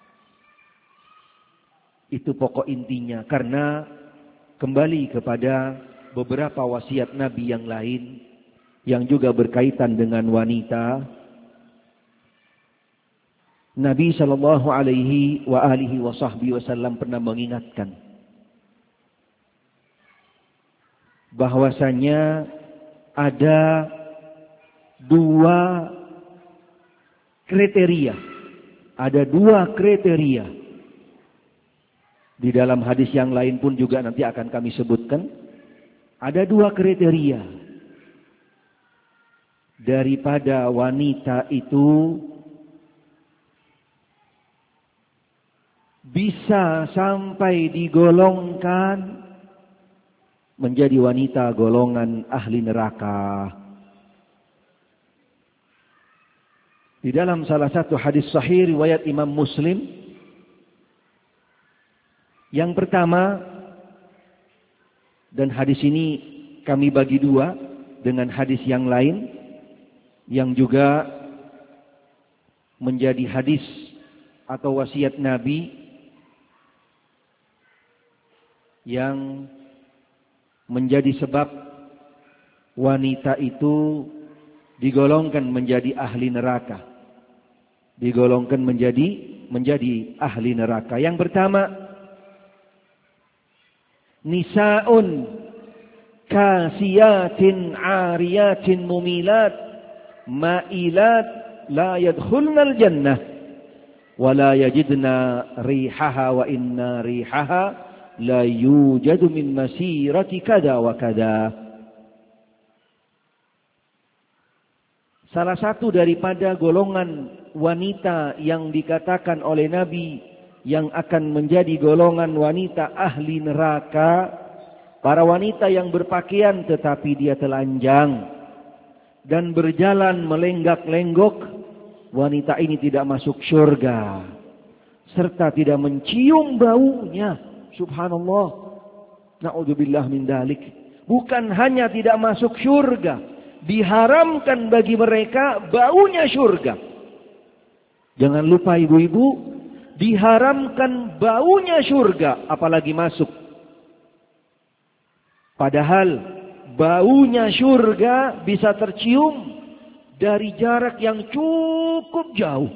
Itu pokok intinya, karena kembali kepada beberapa wasiat Nabi yang lain yang juga berkaitan dengan wanita. Nabi sallallahu alaihi wa alihi wa sahbihi wasallam pernah mengingatkan bahwasanya ada dua kriteria. Ada dua kriteria. Di dalam hadis yang lain pun juga nanti akan kami sebutkan. Ada dua kriteria daripada wanita itu bisa sampai digolongkan menjadi wanita golongan ahli neraka. Di dalam salah satu hadis sahih riwayat Imam Muslim, yang pertama, dan hadis ini kami bagi dua dengan hadis yang lain yang juga menjadi hadis atau wasiat Nabi yang menjadi sebab wanita itu digolongkan menjadi ahli neraka. Digolongkan menjadi menjadi ahli neraka. Yang pertama, nisaun kasiyatin ariyatin mumilat ma'ilat la yadkhulnal jannah wa la yajidna rihaha wa inna rihaha la yujadu min masirati kada wa kada. Salah satu daripada golongan wanita yang dikatakan oleh Nabi yang akan menjadi golongan wanita ahli neraka, para wanita yang berpakaian tetapi dia telanjang dan berjalan melenggak-lenggok, wanita ini tidak masuk surga serta tidak mencium baunya. Subhanallah, na'udzubillah min dalik. Bukan hanya tidak masuk surga, diharamkan bagi mereka baunya surga. Jangan lupa ibu-ibu, diharamkan baunya surga apalagi masuk. Padahal baunya surga bisa tercium dari jarak yang cukup jauh.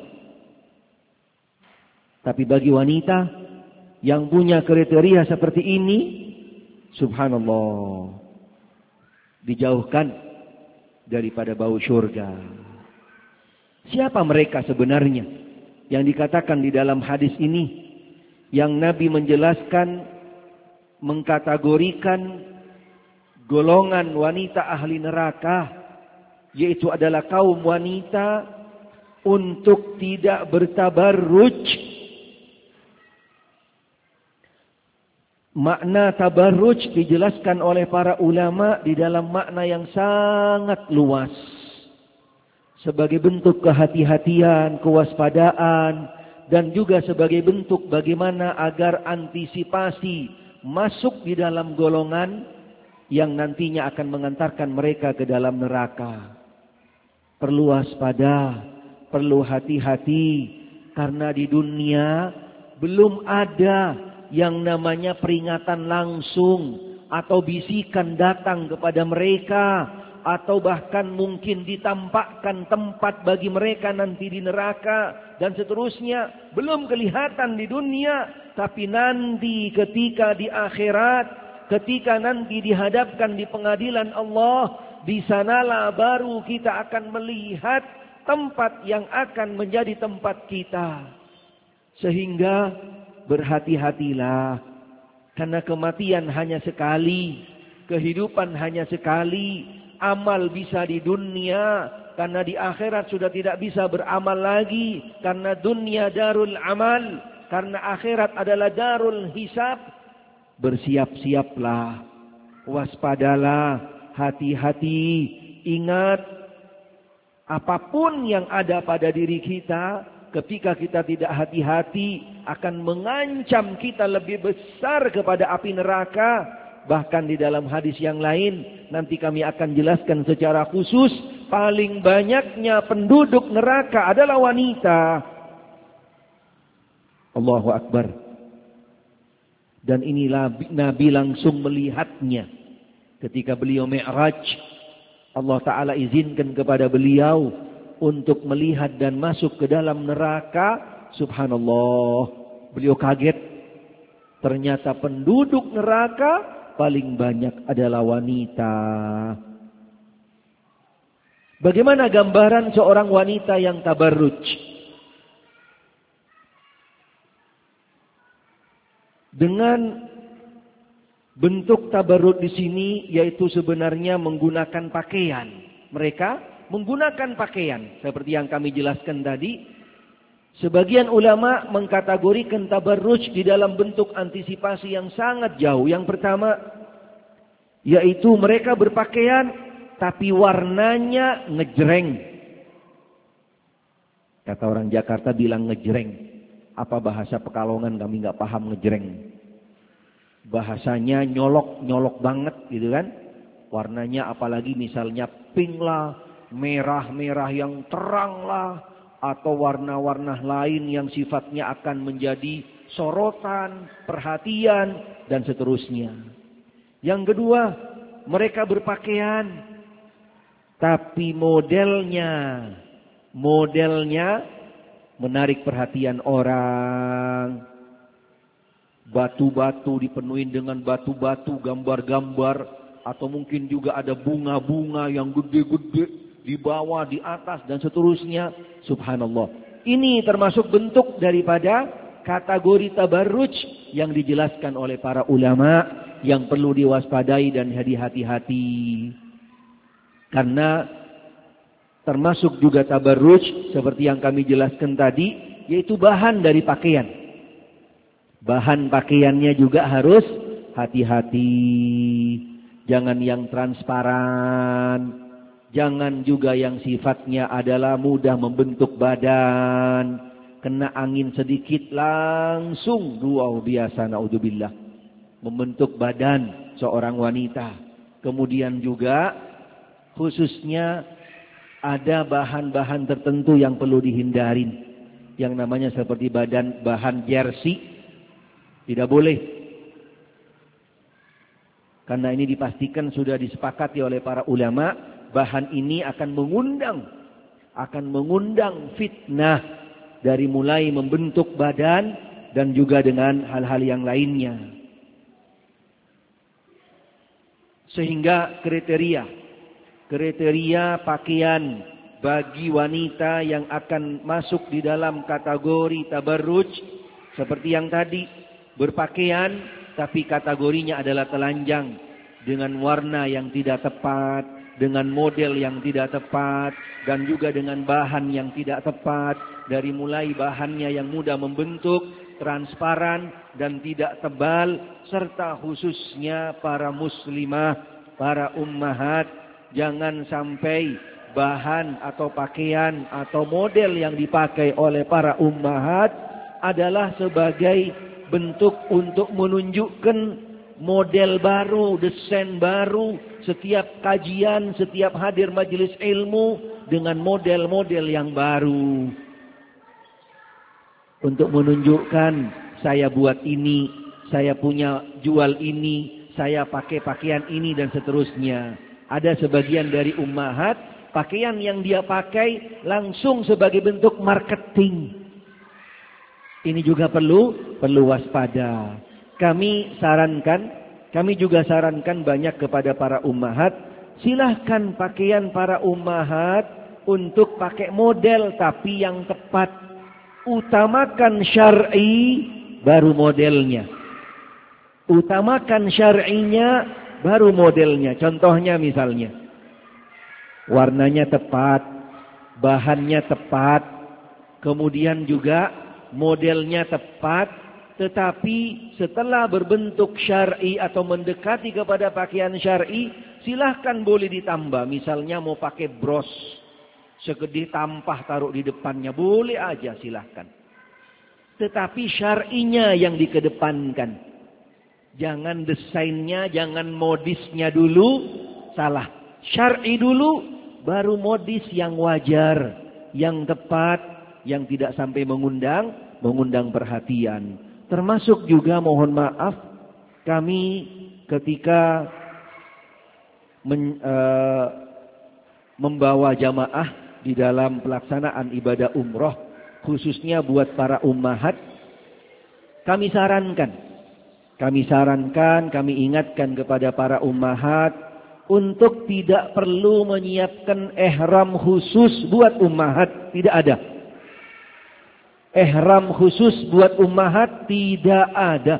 Tapi bagi wanita yang punya kriteria seperti ini, subhanallah, dijauhkan daripada bau surga. Siapa mereka sebenarnya yang dikatakan di dalam hadis ini, yang Nabi menjelaskan, mengkategorikan golongan wanita ahli neraka, yaitu adalah kaum wanita untuk tidak bertabarruj. Makna tabarruj dijelaskan oleh para ulama di dalam makna yang sangat luas. Sebagai bentuk kehati-hatian, kewaspadaan, dan juga sebagai bentuk bagaimana agar antisipasi masuk di dalam golongan yang nantinya akan mengantarkan mereka ke dalam neraka. Perlu waspada, perlu hati-hati, karena di dunia belum ada yang namanya peringatan langsung atau bisikan datang kepada mereka, atau bahkan mungkin ditampakkan tempat bagi mereka nanti di neraka dan seterusnya. Belum kelihatan di dunia, tapi nanti ketika di akhirat, ketika nanti dihadapkan di pengadilan Allah, di sanalah baru kita akan melihat tempat yang akan menjadi tempat kita. Sehingga berhati-hatilah, karena kematian hanya sekali, kehidupan hanya sekali. Amal bisa di dunia, karena di akhirat sudah tidak bisa beramal lagi, karena dunia darul amal, karena akhirat adalah darul hisab. Bersiap-siaplah, waspadalah, hati-hati. Ingat, apapun yang ada pada diri kita, ketika kita tidak hati-hati, akan mengancam kita lebih besar kepada api neraka. Bahkan di dalam hadis yang lain, nanti kami akan jelaskan secara khusus, paling banyaknya penduduk neraka adalah wanita. Allahu Akbar. Dan inilah Nabi langsung melihatnya. Ketika beliau Mi'raj, Allah Ta'ala izinkan kepada beliau untuk melihat dan masuk ke dalam neraka. Subhanallah. Beliau kaget. Ternyata penduduk neraka paling banyak adalah wanita. Bagaimana gambaran seorang wanita yang tabarruj? Dengan bentuk tabarruj di sini yaitu sebenarnya menggunakan pakaian. Mereka menggunakan pakaian seperti yang kami jelaskan tadi. Sebagian ulama mengkategorikan tabarruj di dalam bentuk antisipasi yang sangat jauh. Yang pertama, yaitu mereka berpakaian tapi warnanya ngejreng. Kata orang Jakarta bilang ngejreng. Apa bahasa Pekalongan kami nggak paham ngejreng. Bahasanya nyolok-nyolok banget gitu kan. Warnanya apalagi misalnya pink lah, merah-merah yang terang lah. Atau warna-warna lain yang sifatnya akan menjadi sorotan, perhatian, dan seterusnya. Yang kedua, mereka berpakaian, tapi modelnya, modelnya menarik perhatian orang. Batu-batu dipenuhi dengan batu-batu, gambar-gambar, atau mungkin juga ada bunga-bunga yang gede-gede. Di bawah, di atas, dan seterusnya. Subhanallah. Ini termasuk bentuk daripada kategori tabarruj yang dijelaskan oleh para ulama yang perlu diwaspadai dan hati-hati. Karena termasuk juga tabarruj seperti yang kami jelaskan tadi, yaitu bahan dari pakaian. Bahan pakaiannya juga harus hati-hati. Jangan yang transparan. Jangan juga yang sifatnya adalah mudah membentuk badan. Kena angin sedikit langsung luar biasa, na'udzubillah. Membentuk badan seorang wanita. Kemudian juga khususnya ada bahan-bahan tertentu yang perlu dihindarin. Yang namanya seperti badan bahan jersey. Tidak boleh. Karena ini dipastikan sudah disepakati oleh para ulama. Bahan ini akan mengundang, akan mengundang fitnah dari mulai membentuk badan dan juga dengan hal-hal yang lainnya. Sehingga kriteria, kriteria pakaian bagi wanita yang akan masuk di dalam kategori tabarruj seperti yang tadi, berpakaian tapi kategorinya adalah telanjang dengan warna yang tidak tepat. Dengan model yang tidak tepat dan juga dengan bahan yang tidak tepat, dari mulai bahannya yang mudah membentuk, transparan dan tidak tebal, serta khususnya para muslimah, para ummahat, jangan sampai bahan atau pakaian atau model yang dipakai oleh para ummahat adalah sebagai bentuk untuk menunjukkan model baru, desain baru, setiap kajian, setiap hadir majelis ilmu dengan model-model yang baru. Untuk menunjukkan saya buat ini, saya punya jual ini, saya pakai pakaian ini dan seterusnya. Ada sebagian dari ummahat, pakaian yang dia pakai langsung sebagai bentuk marketing. Ini juga perlu perlu waspada. Kami sarankan, kami juga sarankan banyak kepada para ummahat, silahkan pakaian para ummahat untuk pakai model tapi yang tepat. Utamakan syar'i baru modelnya. Utamakan syar'inya baru modelnya. Contohnya misalnya, warnanya tepat, bahannya tepat, kemudian juga modelnya tepat, Tetapi setelah berbentuk syar'i atau mendekati kepada pakaian syar'i, silahkan boleh ditambah. Misalnya mau pakai bros, segede tampah taruh di depannya, boleh aja silahkan. Tetapi syar'inya yang dikedepankan. Jangan desainnya, jangan modisnya dulu, salah. Syar'i dulu, baru modis yang wajar, yang tepat, yang tidak sampai mengundang, mengundang perhatian. Termasuk juga mohon maaf, kami ketika men, uh, membawa jamaah di dalam pelaksanaan ibadah umroh, khususnya buat para ummahat, kami sarankan, kami sarankan, kami ingatkan kepada para ummahat untuk tidak perlu menyiapkan ihram khusus buat ummahat, tidak ada. Ihram khusus buat ummahat tidak ada.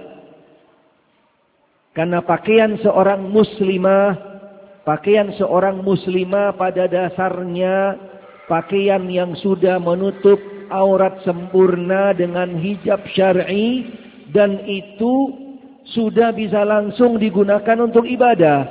Karena pakaian seorang muslimah, pakaian seorang muslimah pada dasarnya pakaian yang sudah menutup aurat sempurna dengan hijab syar'i, dan itu sudah bisa langsung digunakan untuk ibadah.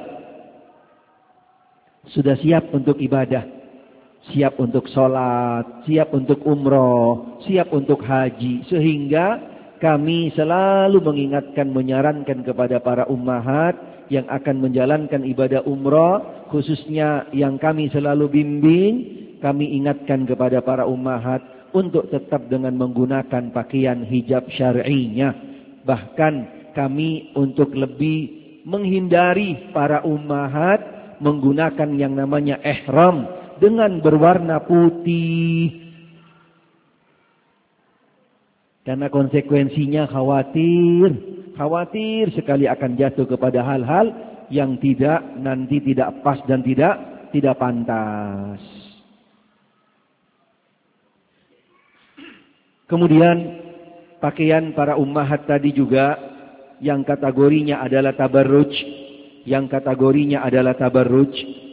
Sudah siap untuk ibadah. Siap untuk sholat, siap untuk umroh, siap untuk haji. Sehingga kami selalu mengingatkan, menyarankan kepada para ummahat yang akan menjalankan ibadah umroh, khususnya yang kami selalu bimbing, kami ingatkan kepada para ummahat untuk tetap dengan menggunakan pakaian hijab syar'inya. Bahkan kami untuk lebih menghindari para ummahat menggunakan yang namanya ihram dengan berwarna putih. Karena konsekuensinya khawatir, khawatir sekali akan jatuh kepada hal-hal yang tidak, nanti tidak pas dan tidak tidak pantas. Kemudian pakaian para ummahat tadi juga yang kategorinya adalah tabarruj, yang kategorinya adalah tabarruj,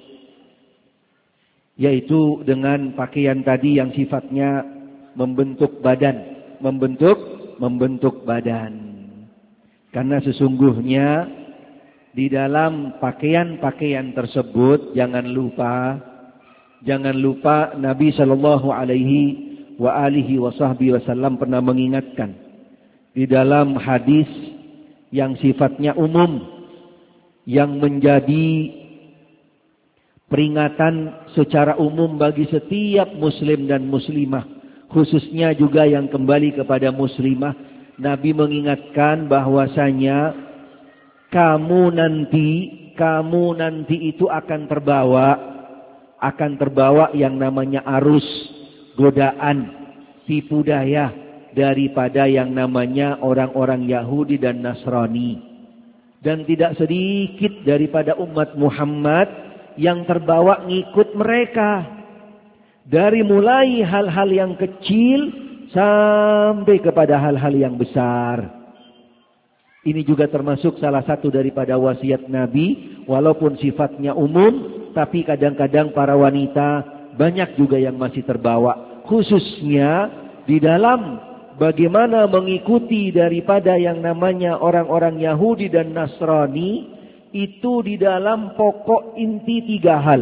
yaitu dengan pakaian tadi yang sifatnya membentuk badan, membentuk membentuk badan. Karena sesungguhnya di dalam pakaian-pakaian tersebut jangan lupa, jangan lupa Nabi sallallahu alaihi wa alihi wasallam pernah mengingatkan di dalam hadis yang sifatnya umum, yang menjadi peringatan secara umum bagi setiap muslim dan muslimah, khususnya juga yang kembali kepada muslimah. Nabi mengingatkan bahwasanya kamu nanti, kamu nanti itu akan terbawa, akan terbawa yang namanya arus godaan, tipu daya daripada yang namanya orang-orang Yahudi dan Nasrani. Dan tidak sedikit daripada umat Muhammad yang terbawa ngikut mereka. Dari mulai hal-hal yang kecil sampai kepada hal-hal yang besar. Ini juga termasuk salah satu daripada wasiat Nabi. Walaupun sifatnya umum, tapi kadang-kadang para wanita banyak juga yang masih terbawa. Khususnya di dalam bagaimana mengikuti daripada yang namanya orang-orang Yahudi dan Nasrani, itu di dalam pokok inti tiga hal.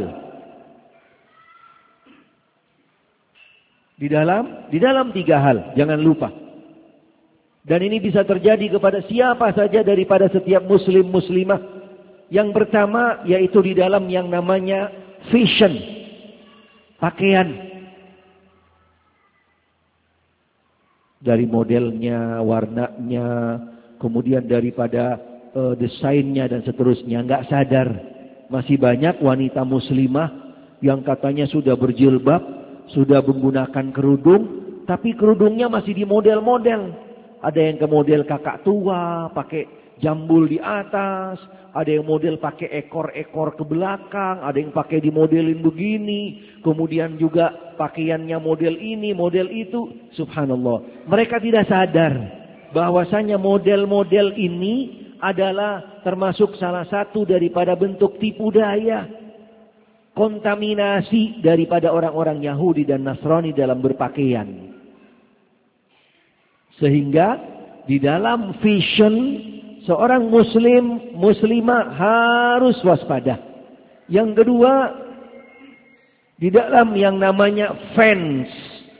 Di dalam di dalam tiga hal, jangan lupa. Dan ini bisa terjadi kepada siapa saja daripada setiap muslim muslimah. Yang pertama yaitu di dalam yang namanya fashion, pakaian. Dari modelnya, warnanya, kemudian daripada uh, desainnya dan seterusnya. Nggak sadar masih banyak wanita muslimah yang katanya sudah berjilbab, sudah menggunakan kerudung, tapi kerudungnya masih di model-model. Ada yang ke model kakak tua, pakai jambul di atas, ada yang model pakai ekor-ekor ke belakang, ada yang pakai di modelin begini, kemudian juga pakaiannya model ini, model itu. Subhanallah, mereka tidak sadar bahwasanya model-model ini adalah termasuk salah satu daripada bentuk tipu daya, kontaminasi daripada orang-orang Yahudi dan Nasrani dalam berpakaian. Sehingga di dalam fashion seorang muslim, muslimah harus waspada. Yang kedua, di dalam yang namanya fans,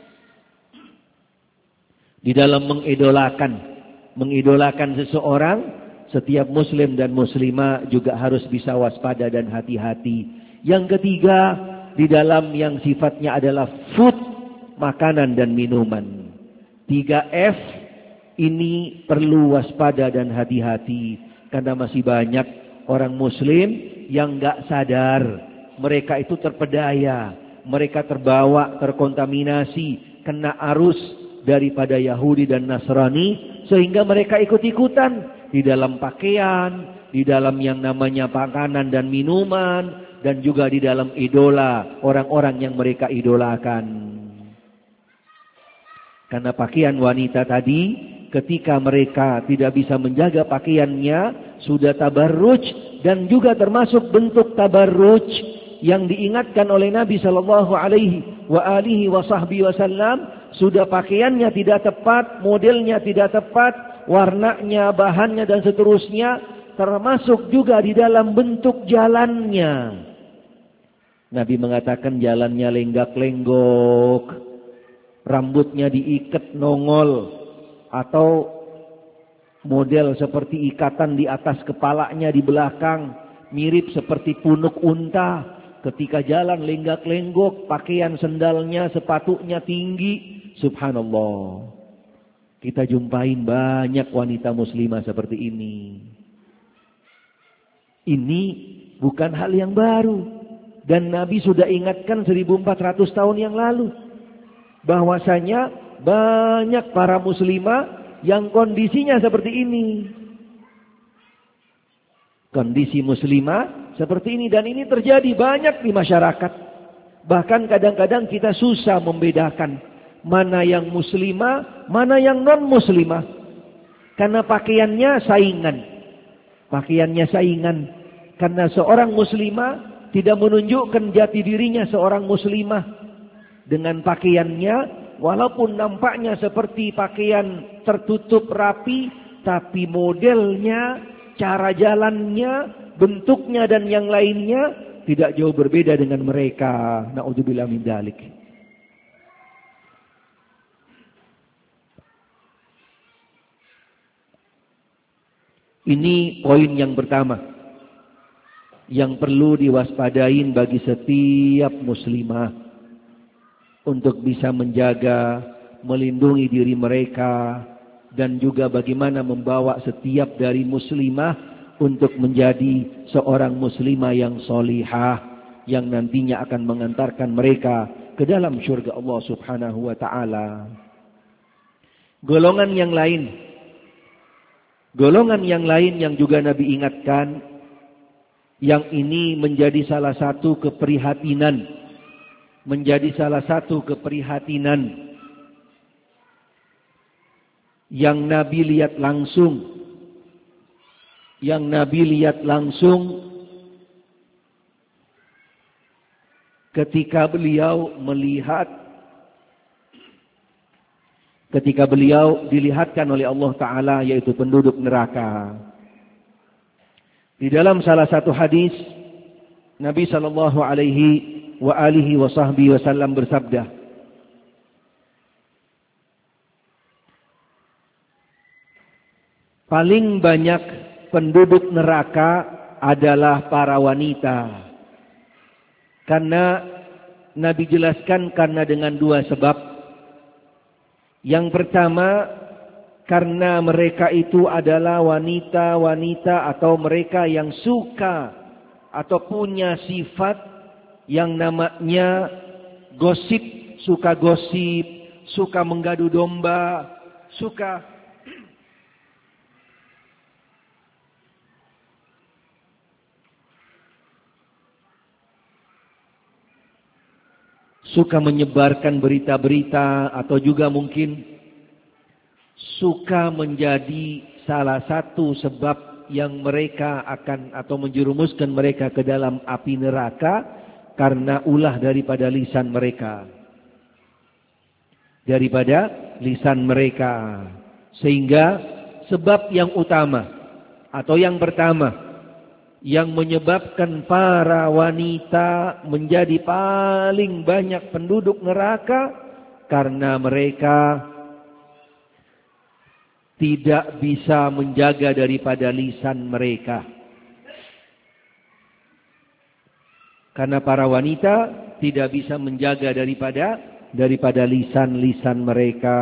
di dalam mengidolakan, mengidolakan seseorang, setiap muslim dan muslimah juga harus bisa waspada dan hati-hati. Yang ketiga, di dalam yang sifatnya adalah food, makanan dan minuman. Tiga F ini perlu waspada dan hati-hati. Karena masih banyak orang muslim yang gak sadar. Mereka itu terpedaya. Mereka terbawa, terkontaminasi, kena arus daripada Yahudi dan Nasrani. Sehingga mereka ikut-ikutan. Di dalam pakaian, di dalam yang namanya makanan dan minuman. Dan juga di dalam idola, orang-orang yang mereka idolakan. Karena pakaian wanita tadi, ketika mereka tidak bisa menjaga pakaiannya, sudah tabarruj, dan juga termasuk bentuk tabarruj yang diingatkan oleh Nabi Shallallahu Alaihi Wasallam. Sudah pakaiannya tidak tepat, modelnya tidak tepat, warnanya, bahannya dan seterusnya, termasuk juga di dalam bentuk jalannya. Nabi mengatakan jalannya lenggak-lenggok, rambutnya diikat nongol, atau model seperti ikatan di atas kepalanya di belakang, mirip seperti punuk unta. Ketika jalan lenggak-lenggok, pakaian sendalnya, sepatunya tinggi. Subhanallah. Kita jumpain banyak wanita muslimah seperti ini. Ini bukan hal yang baru. Dan Nabi sudah ingatkan seribu empat ratus tahun yang lalu. Bahwasanya banyak para muslimah yang kondisinya seperti ini. Kondisi muslimah seperti ini. Dan ini terjadi banyak di masyarakat. Bahkan kadang-kadang kita susah membedakan mana yang muslimah, mana yang non-muslimah. Karena pakaiannya saingan. Pakaiannya saingan. Karena seorang muslimah tidak menunjukkan jati dirinya seorang muslimah dengan pakaiannya, walaupun nampaknya seperti pakaian tertutup rapi, tapi modelnya, cara jalannya, bentuknya dan yang lainnya tidak jauh berbeda dengan mereka. Na'udzubillah min dzalik. Ini poin yang pertama yang perlu diwaspadain bagi setiap muslimah untuk bisa menjaga, melindungi diri mereka, dan juga bagaimana membawa setiap dari muslimah untuk menjadi seorang muslimah yang solihah, yang nantinya akan mengantarkan mereka ke dalam syurga Allah Subhanahu wa ta'ala. Golongan yang lain, golongan yang lain yang juga Nabi ingatkan, yang ini menjadi salah satu keprihatinan, menjadi salah satu keprihatinan yang Nabi lihat langsung, yang Nabi lihat langsung ketika beliau melihat, ketika beliau dilihatkan oleh Allah Ta'ala, yaitu penduduk neraka. Di dalam salah satu hadis, Nabi sallallahu alaihi wa alihi wa sahbihi wasallam bersabda, paling banyak penduduk neraka adalah para wanita. Karena Nabi jelaskan karena dengan dua sebab. Yang pertama, karena mereka itu adalah wanita-wanita atau mereka yang suka atau punya sifat yang namanya gosip, suka gosip, suka menggadu domba, suka suka menyebarkan berita-berita, atau juga mungkin suka menjadi salah satu sebab yang mereka akan atau menjerumuskan mereka ke dalam api neraka karena ulah daripada lisan mereka. Daripada lisan mereka. Sehingga sebab yang utama atau yang pertama yang menyebabkan para wanita menjadi paling banyak penduduk neraka karena mereka tidak bisa menjaga daripada lisan mereka. Karena para wanita tidak bisa menjaga daripada daripada lisan-lisan mereka.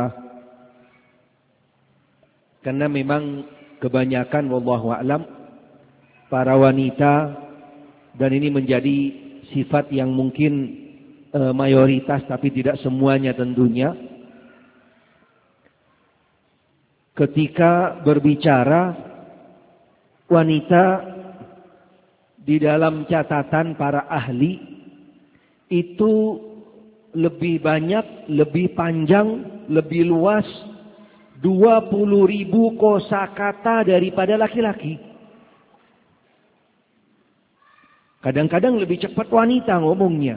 Karena memang kebanyakan wallahu a'lam para wanita, dan ini menjadi sifat yang mungkin e, mayoritas tapi tidak semuanya tentunya. Ketika berbicara, wanita di dalam catatan para ahli itu lebih banyak, lebih panjang, lebih luas, dua puluh ribu kosakata daripada laki-laki. Kadang-kadang lebih cepat wanita ngomongnya.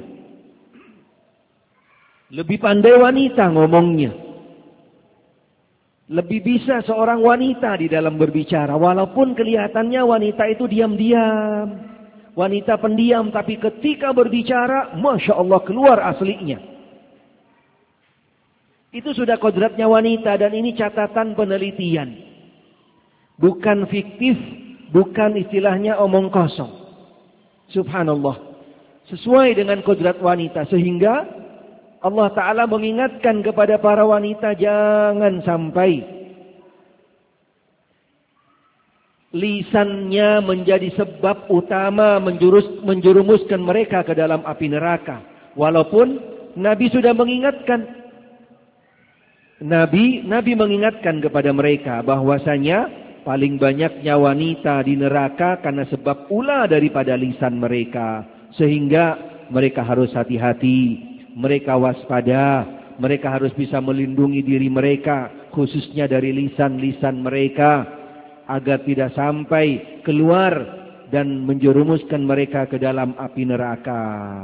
Lebih pandai wanita ngomongnya. Lebih bisa seorang wanita di dalam berbicara. Walaupun kelihatannya wanita itu diam-diam. Wanita pendiam. Tapi ketika berbicara, Masya Allah keluar aslinya. Itu sudah kodratnya wanita. Dan ini catatan penelitian. Bukan fiktif. Bukan istilahnya omong kosong. Subhanallah. Sesuai dengan kodrat wanita. Sehingga Allah Ta'ala mengingatkan kepada para wanita, jangan sampai lisannya menjadi sebab utama menjurus, menjerumuskan mereka ke dalam api neraka. Walaupun Nabi sudah mengingatkan. Nabi, Nabi mengingatkan kepada mereka bahwasanya paling banyaknya wanita di neraka karena sebab ulah daripada lisan mereka. Sehingga mereka harus hati-hati. Mereka waspada, mereka harus bisa melindungi diri mereka, khususnya dari lisan-lisan mereka, agar tidak sampai keluar dan menjerumuskan mereka ke dalam api neraka.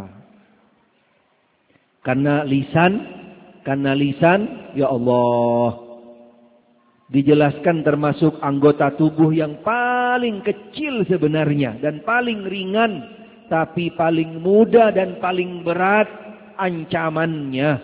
Karena lisan, karena lisan, ya Allah, dijelaskan termasuk anggota tubuh yang paling kecil sebenarnya, dan paling ringan, tapi paling mudah dan paling berat ancamannya.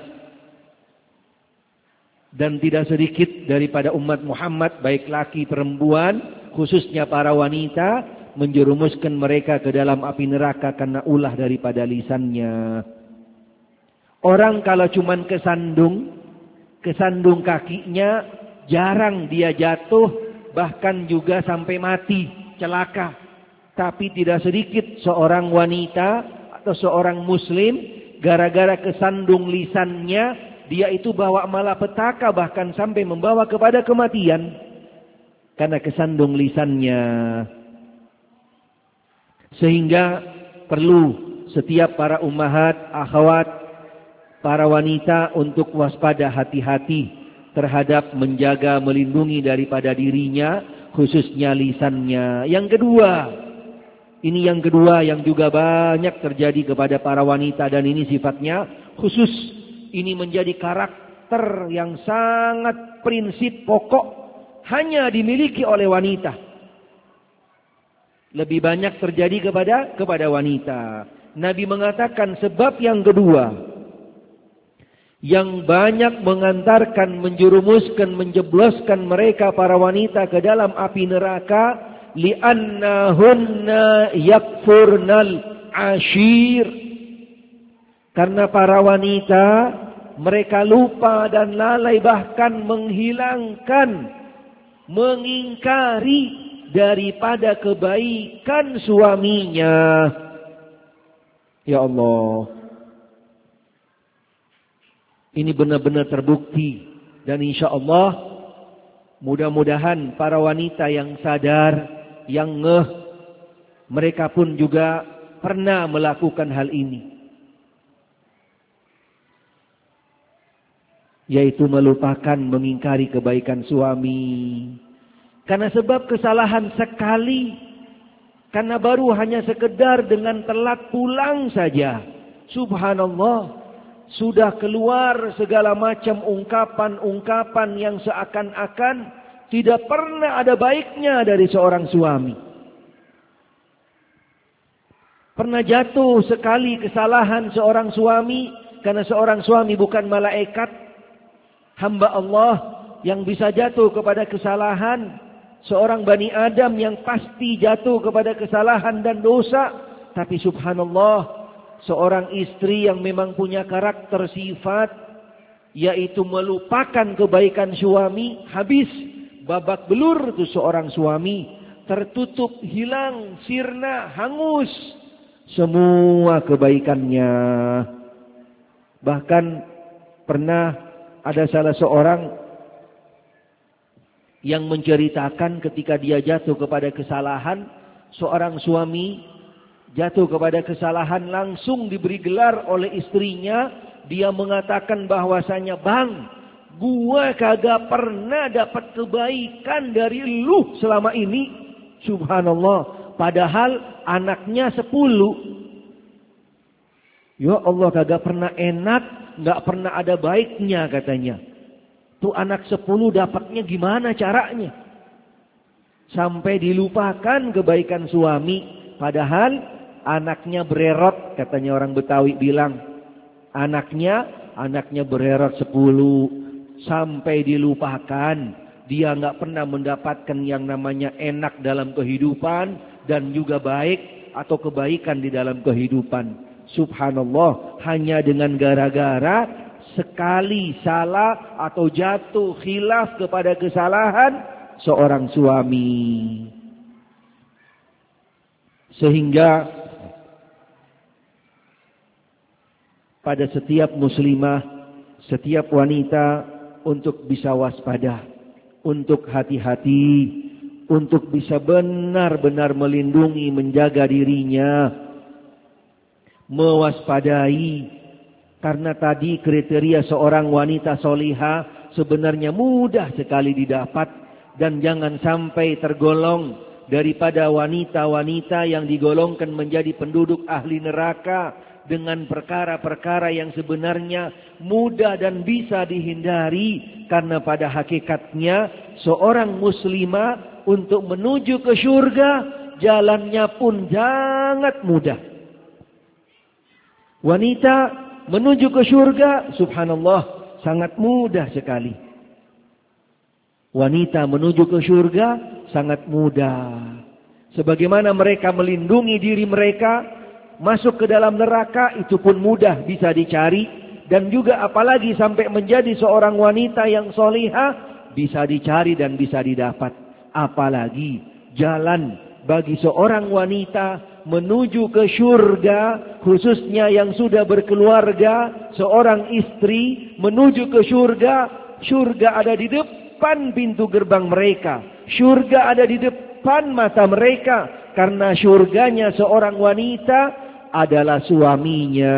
Dan tidak sedikit daripada umat Muhammad, baik laki perempuan, khususnya para wanita, menjerumuskan mereka ke dalam api neraka karena ulah daripada lisannya. Orang kalau cuman kesandung, kesandung kakinya, jarang dia jatuh, bahkan juga sampai mati, celaka. Tapi tidak sedikit seorang wanita atau seorang muslim, gara-gara kesandung lisannya, dia itu bawa malapetaka, bahkan sampai membawa kepada kematian. Karena kesandung lisannya. Sehingga perlu setiap para ummahat, akhwat, para wanita untuk waspada, hati-hati terhadap menjaga, melindungi daripada dirinya, khususnya lisannya. Yang kedua, ini yang kedua yang juga banyak terjadi kepada para wanita, dan ini sifatnya khusus. Ini menjadi karakter yang sangat prinsip pokok, hanya dimiliki oleh wanita. Lebih banyak terjadi kepada kepada wanita. Nabi mengatakan sebab yang kedua yang banyak mengantarkan, menjerumuskan, menjebloskan mereka para wanita ke dalam api neraka, li'annahunna yakfurnal ashir. Karena para wanita, mereka lupa dan lalai, bahkan menghilangkan, mengingkari daripada kebaikan suaminya. Ya Allah, ini benar-benar terbukti. Dan insya Allah, mudah-mudahan para wanita yang sadar, yang ngeh, mereka pun juga pernah melakukan hal ini. Yaitu melupakan, mengingkari kebaikan suami. Karena sebab kesalahan sekali. Karena baru hanya sekedar dengan telat pulang saja. Subhanallah. Sudah keluar segala macam ungkapan-ungkapan yang seakan-akan Tidak pernah ada baiknya dari seorang suami. Pernah jatuh sekali kesalahan seorang suami, karena seorang suami bukan malaikat, hamba Allah yang bisa jatuh kepada kesalahan. Seorang Bani Adam yang pasti jatuh kepada kesalahan dan dosa. Tapi subhanallah, seorang istri yang memang punya karakter sifat, yaitu melupakan kebaikan suami, habis babak belur itu seorang suami, tertutup, hilang, sirna, hangus semua kebaikannya. Bahkan pernah ada salah seorang yang menceritakan ketika dia jatuh kepada kesalahan, seorang suami jatuh kepada kesalahan langsung diberi gelar oleh istrinya. Dia mengatakan bahwasanya, bang, gua kagak pernah dapat kebaikan dari lu selama ini. Subhanallah. Padahal anaknya sepuluh. Ya Allah, kagak pernah enak, gak pernah ada baiknya katanya. Tuh anak sepuluh dapatnya gimana caranya? Sampai dilupakan kebaikan suami. Padahal anaknya bererot, katanya orang Betawi bilang. Anaknya, anaknya bererot sepuluh. Sampai dilupakan. Dia gak pernah mendapatkan yang namanya enak dalam kehidupan. Dan juga baik atau kebaikan di dalam kehidupan. Subhanallah, hanya dengan gara-gara sekali salah atau jatuh khilaf kepada kesalahan seorang suami. Sehingga pada setiap muslimah, setiap wanita untuk bisa waspada, untuk hati-hati, untuk bisa benar-benar melindungi, menjaga dirinya, mewaspadai. Karena tadi kriteria seorang wanita solihah sebenarnya mudah sekali didapat. Dan jangan sampai tergolong daripada wanita-wanita yang digolongkan menjadi penduduk ahli neraka dengan perkara-perkara yang sebenarnya mudah dan bisa dihindari. Karena pada hakikatnya seorang muslimah untuk menuju ke surga, jalannya pun sangat mudah. Wanita menuju ke surga, subhanallah, sangat mudah sekali. Wanita menuju ke surga sangat mudah. Sebagaimana mereka melindungi diri mereka, masuk ke dalam neraka itu pun mudah bisa dicari. Dan juga apalagi sampai menjadi seorang wanita yang solihah, bisa dicari dan bisa didapat. Apalagi jalan bagi seorang wanita menuju ke surga, khususnya yang sudah berkeluarga, seorang istri menuju ke surga. Surga ada di depan pintu gerbang mereka. Surga ada di depan mata mereka. Karena surganya seorang wanita adalah suaminya.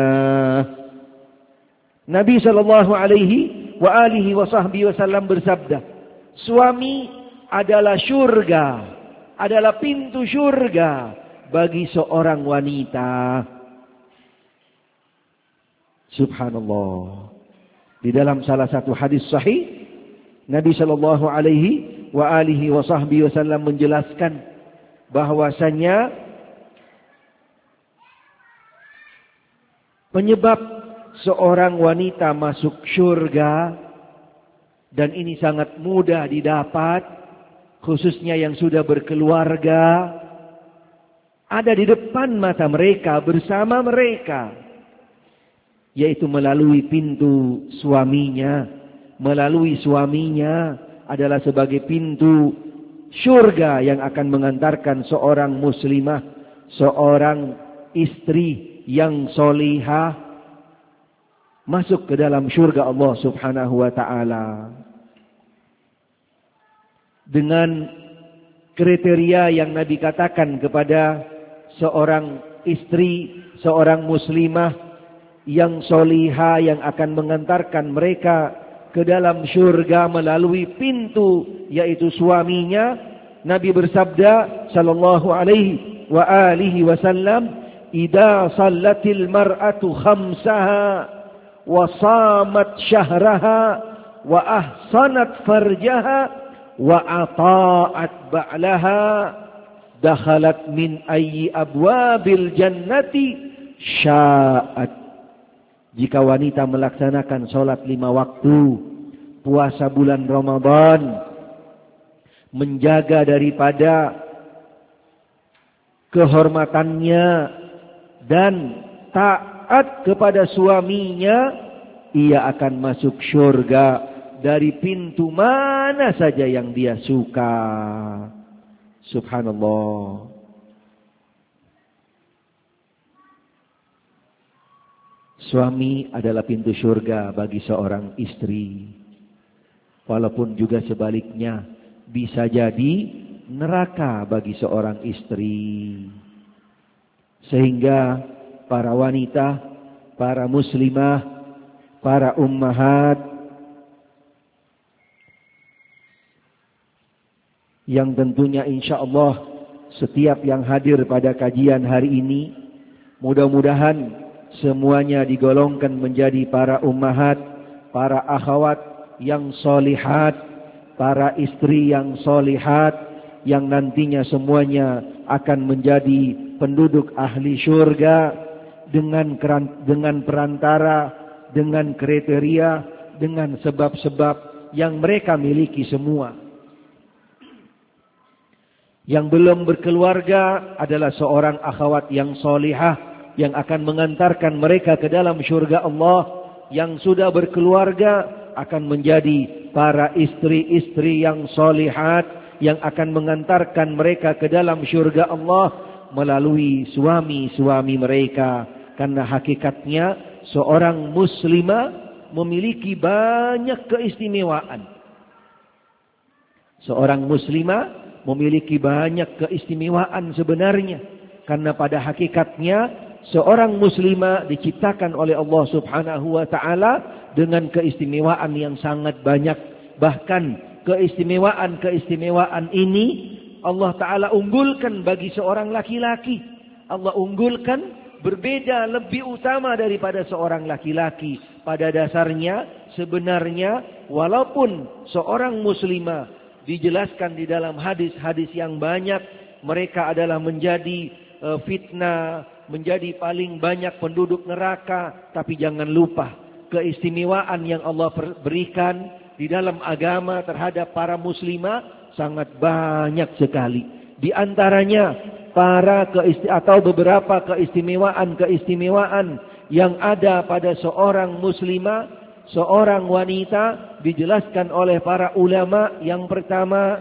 Nabi sallallahu alaihi wa alihi wa sahbihi wasallam bersabda, suami adalah surga, adalah pintu surga bagi seorang wanita. Subhanallah. Di dalam salah satu hadis sahih, Nabi sallallahu alaihi wa alihi wa sahbihi wasallam menjelaskan bahwasanya penyebab seorang wanita masuk surga, dan ini sangat mudah didapat, khususnya yang sudah berkeluarga, ada di depan mata mereka, bersama mereka, yaitu melalui pintu suaminya. Melalui suaminya adalah sebagai pintu surga yang akan mengantarkan seorang muslimah, seorang istri yang solihah masuk ke dalam surga Allah subhanahu wa ta'ala. Dengan kriteria yang Nabi katakan kepada seorang istri, seorang muslimah yang solihah yang akan mengantarkan mereka ke dalam surga melalui pintu yaitu suaminya. Nabi bersabda sallallahu alaihi wa alihi wasallam, "Idza sallatil mar'atu khamsaha wa shamat syahraha wa ahsanat farjaha wa ata'at ba'laha dakhalat min ayyi abwabil jannati sya'at. Jika wanita melaksanakan sholat lima waktu, puasa bulan Ramadan, menjaga daripada kehormatannya dan taat kepada suaminya, ia akan masuk syurga dari pintu mana saja yang dia suka. Subhanallah. Suami adalah pintu syurga bagi seorang istri. Walaupun juga sebaliknya, bisa jadi neraka bagi seorang istri. Sehingga para wanita, para muslimah, para ummahat yang tentunya insya Allah setiap yang hadir pada kajian hari ini, mudah-mudahan semuanya digolongkan menjadi para ummahat, para akhwat yang solihat, para istri yang solihat, yang nantinya semuanya akan menjadi penduduk ahli syurga dengan dengan perantara, dengan kriteria, dengan sebab-sebab yang mereka miliki semua. Yang belum berkeluarga adalah seorang akhwat yang solihah yang akan mengantarkan mereka ke dalam syurga Allah. Yang sudah berkeluarga akan menjadi para istri-istri yang solihat yang akan mengantarkan mereka ke dalam syurga Allah melalui suami-suami mereka. Karena hakikatnya seorang muslimah memiliki banyak keistimewaan. Seorang muslimah memiliki banyak keistimewaan sebenarnya. Karena pada hakikatnya seorang muslimah diciptakan oleh Allah Subhanahu wa taala dengan keistimewaan yang sangat banyak. Bahkan keistimewaan-keistimewaan ini Allah Ta'ala unggulkan bagi seorang laki-laki. Allah unggulkan berbeda, lebih utama daripada seorang laki-laki. Pada dasarnya sebenarnya walaupun seorang muslimah dijelaskan di dalam hadis-hadis yang banyak, mereka adalah menjadi uh, fitnah, menjadi paling banyak penduduk neraka. Tapi jangan lupa keistimewaan yang Allah berikan di dalam agama terhadap para muslimah sangat banyak sekali. Di antaranya para keisti atau beberapa keistimewaan-keistimewaan yang ada pada seorang muslimah, seorang wanita, dijelaskan oleh para ulama. Yang pertama,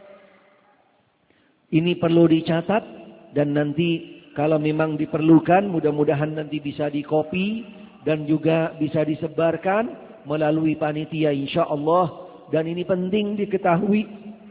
ini perlu dicatat dan nanti kalau memang diperlukan, mudah-mudahan nanti bisa dikopi dan juga bisa disebarkan melalui panitia insya-Allah. Dan ini penting diketahui,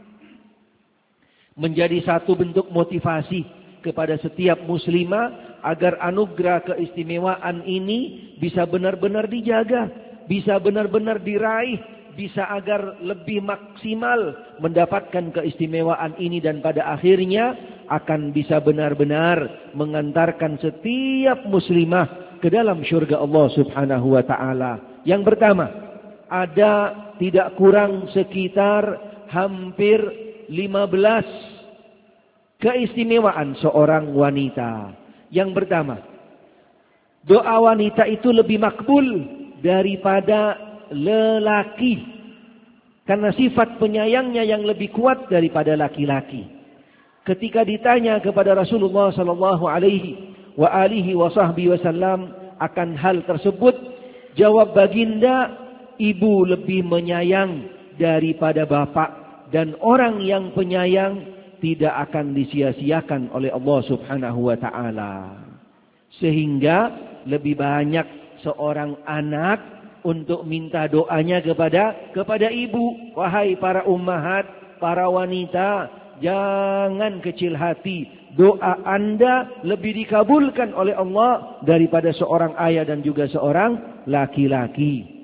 menjadi satu bentuk motivasi kepada setiap muslimah agar anugerah keistimewaan ini bisa benar-benar dijaga, bisa benar-benar diraih, bisa agar lebih maksimal mendapatkan keistimewaan ini, dan pada akhirnya akan bisa benar-benar mengantarkan setiap muslimah ke dalam syurga Allah Subhanahu wa taala. Yang pertama, ada tidak kurang sekitar hampir lima belas keistimewaan seorang wanita. Yang pertama, doa wanita itu lebih makbul daripada lelaki, karena sifat penyayangnya yang lebih kuat daripada laki-laki. Ketika ditanya kepada Rasulullah sallallahu alaihi wa alihi wa sahbihi wasallam akan hal tersebut, jawab baginda, ibu lebih menyayang daripada bapak, dan orang yang penyayang tidak akan disia-siakan oleh Allah Subhanahu wa taala. Sehingga lebih banyak seorang anak untuk minta doanya kepada kepada ibu. Wahai para ummahat, para wanita, jangan kecil hati. Doa Anda lebih dikabulkan oleh Allah daripada seorang ayah dan juga seorang laki-laki.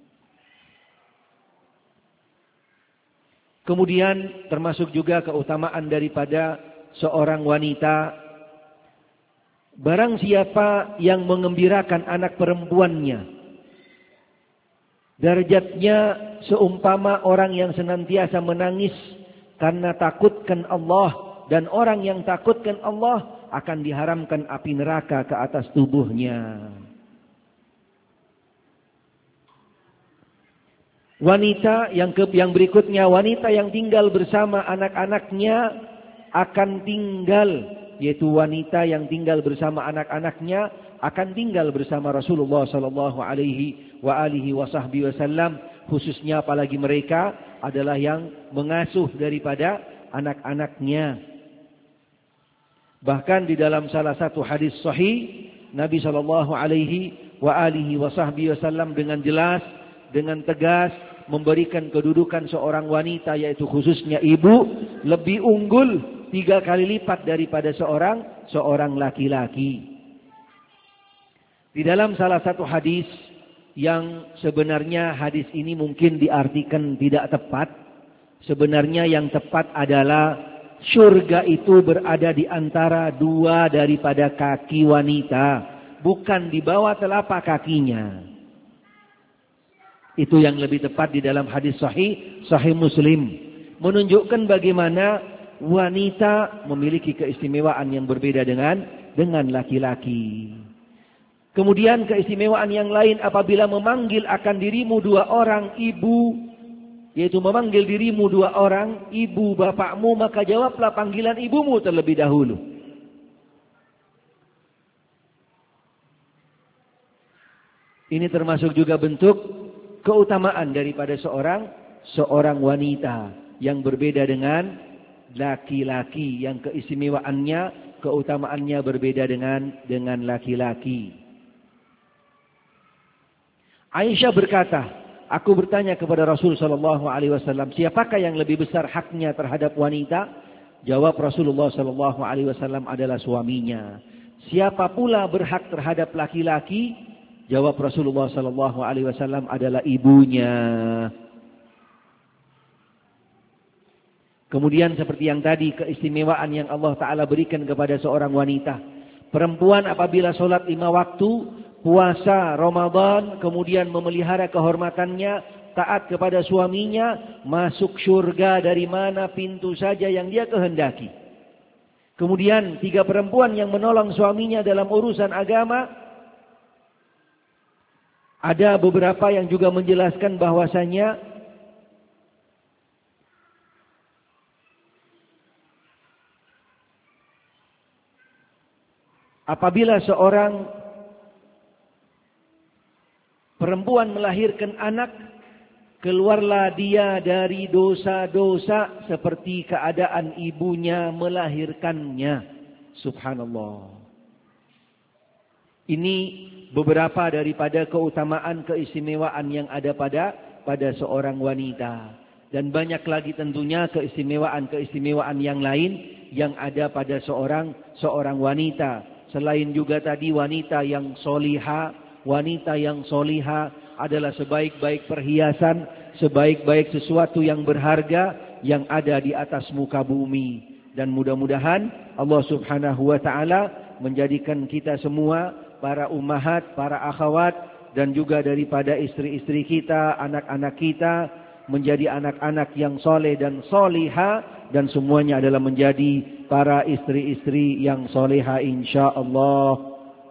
Kemudian termasuk juga keutamaan daripada seorang wanita, barang siapa yang mengembirakan anak perempuannya Derajatnya seumpama orang yang senantiasa menangis karena takutkan Allah, dan orang yang takutkan Allah akan diharamkan api neraka ke atas tubuhnya. Wanita yang ke, yang berikutnya, wanita yang tinggal bersama anak-anaknya akan tinggal, yaitu wanita yang tinggal bersama anak-anaknya akan tinggal bersama Rasulullah sallallahu alaihi wa alihi wasallam, khususnya apalagi mereka adalah yang mengasuh daripada anak-anaknya. Bahkan di dalam salah satu hadis sahih, Nabi sallallahu alaihi wa alihi wasallam dengan jelas, dengan tegas memberikan kedudukan seorang wanita, yaitu khususnya ibu, lebih unggul tiga kali lipat daripada seorang seorang laki-laki. Di dalam salah satu hadis yang sebenarnya hadis ini mungkin diartikan tidak tepat, sebenarnya yang tepat adalah surga itu berada di antara dua daripada kaki wanita, bukan di bawah telapak kakinya. Itu yang lebih tepat di dalam hadis sahih, sahih Muslim. Menunjukkan bagaimana wanita memiliki keistimewaan yang berbeda dengan dengan laki-laki. Kemudian keistimewaan yang lain apabila memanggil akan dirimu dua orang ibu, yaitu memanggil dirimu dua orang ibu bapakmu, maka jawablah panggilan ibumu terlebih dahulu. Ini termasuk juga bentuk keutamaan daripada seorang seorang wanita yang berbeda dengan laki-laki, yang keistimewaannya, keutamaannya berbeda dengan dengan laki-laki. Aisyah berkata, aku bertanya kepada Rasul sallallahu alaihi wasallam, siapakah yang lebih besar haknya terhadap wanita? Jawab Rasulullah sallallahu alaihi wasallam, adalah suaminya. Siapa pula berhak terhadap laki-laki? Jawab Rasulullah sallallahu alaihi wasallam, adalah ibunya. Kemudian seperti yang tadi, keistimewaan yang Allah Ta'ala berikan kepada seorang wanita. Perempuan apabila sholat lima waktu, puasa Ramadan, kemudian memelihara kehormatannya, taat kepada suaminya, masuk surga dari mana pintu saja yang dia kehendaki. Kemudian tiga perempuan yang menolong suaminya dalam urusan agama, ada beberapa yang juga menjelaskan bahwasanya apabila seorang perempuan melahirkan anak, keluarlah dia dari dosa-dosa seperti keadaan ibunya melahirkannya. Subhanallah. Ini beberapa daripada keutamaan keistimewaan yang ada pada pada seorang wanita. Dan banyak lagi tentunya keistimewaan-keistimewaan yang lain yang ada pada seorang seorang wanita. Selain juga tadi wanita yang soliha, wanita yang soliha adalah sebaik-baik perhiasan, sebaik-baik sesuatu yang berharga yang ada di atas muka bumi. Dan mudah-mudahan Allah Subhanahu wa Ta'ala menjadikan kita semua, para ummahat, para akhwat, dan juga daripada istri-istri kita, anak-anak kita, menjadi anak-anak yang soleh dan soliha, dan semuanya adalah menjadi para istri-istri yang soleha insyaallah.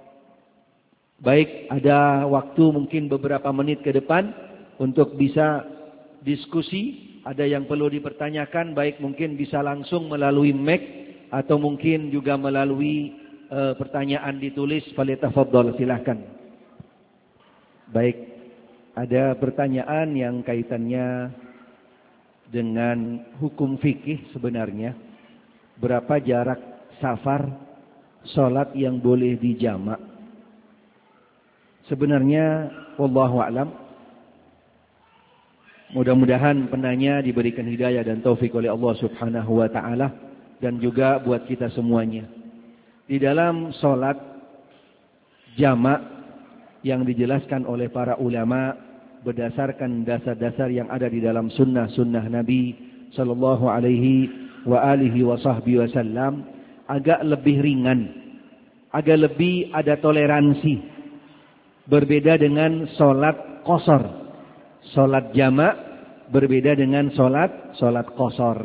Baik, ada waktu mungkin beberapa menit ke depan untuk bisa diskusi. Ada yang perlu dipertanyakan, baik mungkin bisa langsung melalui mic atau mungkin juga melalui uh, pertanyaan ditulis. Falyatafaddal, silakan. Baik, ada pertanyaan yang kaitannya dengan hukum fikih sebenarnya. Berapa jarak safar salat yang boleh dijamak? Sebenarnya wallahu a'lam, mudah-mudahan penanya diberikan hidayah dan taufik oleh Allah Subhanahu wa Ta'ala, dan juga buat kita semuanya. Di dalam salat jamak yang dijelaskan oleh para ulama berdasarkan dasar-dasar yang ada di dalam sunnah-sunnah Nabi sallallahu alaihi wa alihi wa sahbihi wasallam, agak lebih ringan, agak lebih ada toleransi. Berbeda dengan sholat qasar. Sholat jamak berbeda dengan sholat sholat qasar.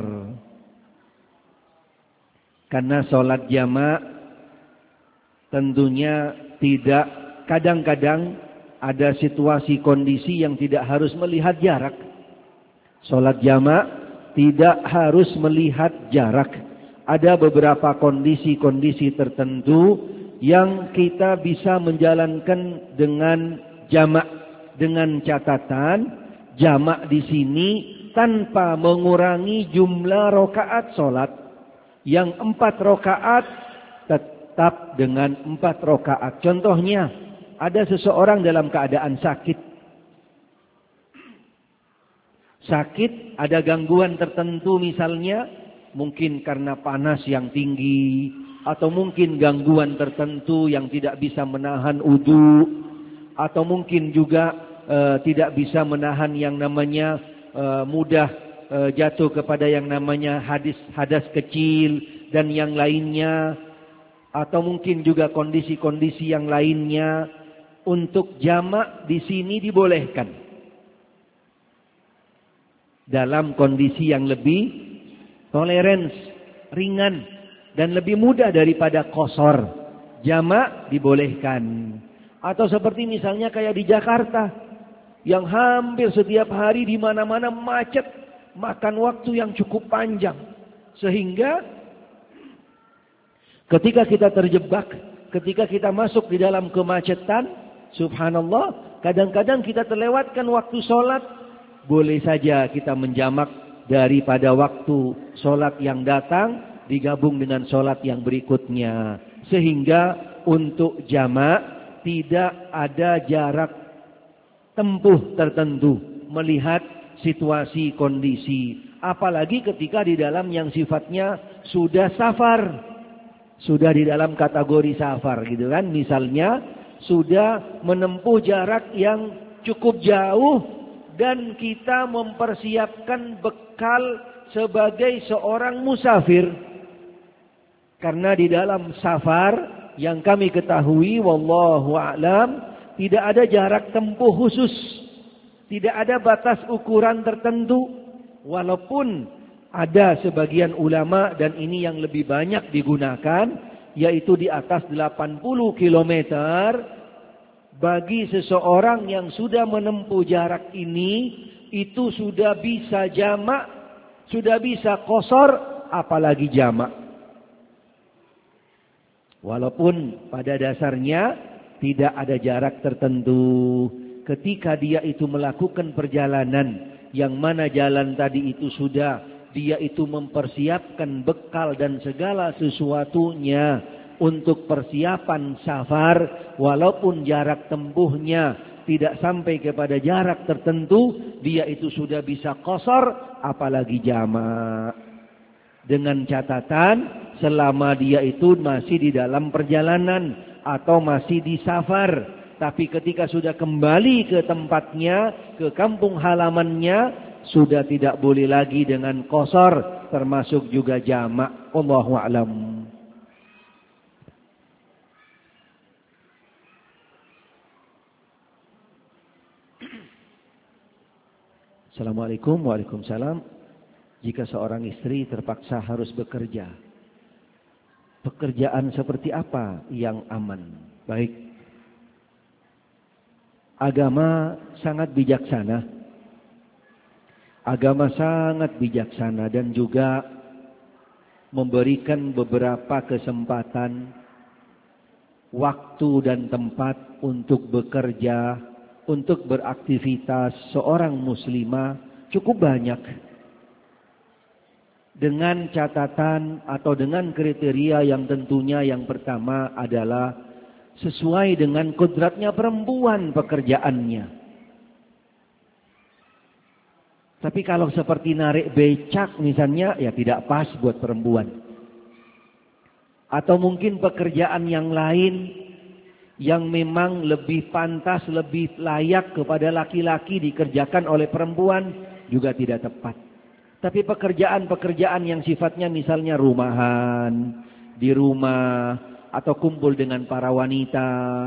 Karena sholat jamak tentunya tidak, kadang-kadang ada situasi kondisi yang tidak harus melihat jarak. Sholat jamak tidak harus melihat jarak. Ada beberapa kondisi-kondisi tertentu yang kita bisa menjalankan dengan jamak, dengan catatan jamak di sini tanpa mengurangi jumlah rakaat sholat. Yang empat rakaat tetap dengan empat rakaat. Contohnya, ada seseorang dalam keadaan sakit. Sakit, ada gangguan tertentu misalnya, mungkin karena panas yang tinggi, atau mungkin gangguan tertentu yang tidak bisa menahan wudu, atau mungkin juga e, tidak bisa menahan yang namanya e, mudah e, jatuh kepada yang namanya hadis hadas kecil dan yang lainnya, atau mungkin juga kondisi-kondisi yang lainnya. Untuk jamak di sini dibolehkan dalam kondisi yang lebih tolerance, ringan dan lebih mudah daripada qasar. Jamak dibolehkan. Atau seperti misalnya kayak di Jakarta yang hampir setiap hari di mana-mana macet, makan waktu yang cukup panjang, sehingga ketika kita terjebak, ketika kita masuk di dalam kemacetan, subhanallah, kadang-kadang kita terlewatkan waktu sholat. Boleh saja kita menjamak daripada waktu sholat yang datang digabung dengan sholat yang berikutnya. Sehingga untuk jamak tidak ada jarak tempuh tertentu melihat situasi kondisi. Apalagi ketika di dalam yang sifatnya sudah safar, sudah di dalam kategori safar gitu kan. Misalnya sudah menempuh jarak yang cukup jauh dan kita mempersiapkan bekal sebagai seorang musafir. Karena di dalam safar yang kami ketahui, wallahu a'lam, tidak ada jarak tempuh khusus. Tidak ada batas ukuran tertentu. Walaupun ada sebagian ulama, dan ini yang lebih banyak digunakan, yaitu di atas delapan puluh kilometer, bagi seseorang yang sudah menempuh jarak ini, itu sudah bisa jamak, sudah bisa qasar, apalagi jamak. Walaupun pada dasarnya tidak ada jarak tertentu. Ketika dia itu melakukan perjalanan, yang mana jalan tadi itu sudah dia itu mempersiapkan bekal dan segala sesuatunya untuk persiapan safar, walaupun jarak tempuhnya tidak sampai kepada jarak tertentu, dia itu sudah bisa qasar, apalagi jamak. Dengan catatan selama dia itu masih di dalam perjalanan atau masih di safar. Tapi ketika sudah kembali ke tempatnya, ke kampung halamannya, sudah tidak boleh lagi dengan qasar, termasuk juga jamak. Wallahu a'lam. Assalamualaikum. Waalaikumsalam. Jika seorang istri terpaksa harus bekerja, pekerjaan seperti apa yang aman? Baik. Agama sangat bijaksana. Agama sangat bijaksana dan juga memberikan beberapa kesempatan, waktu dan tempat untuk bekerja, untuk beraktivitas seorang muslimah cukup banyak. Dengan catatan atau dengan kriteria yang tentunya yang pertama adalah sesuai dengan kodratnya perempuan pekerjaannya. Tapi kalau seperti narik becak misalnya, ya tidak pas buat perempuan. Atau mungkin pekerjaan yang lain yang memang lebih pantas, lebih layak kepada laki-laki dikerjakan oleh perempuan juga tidak tepat. Tapi pekerjaan-pekerjaan yang sifatnya misalnya rumahan, di rumah, atau kumpul dengan para wanita,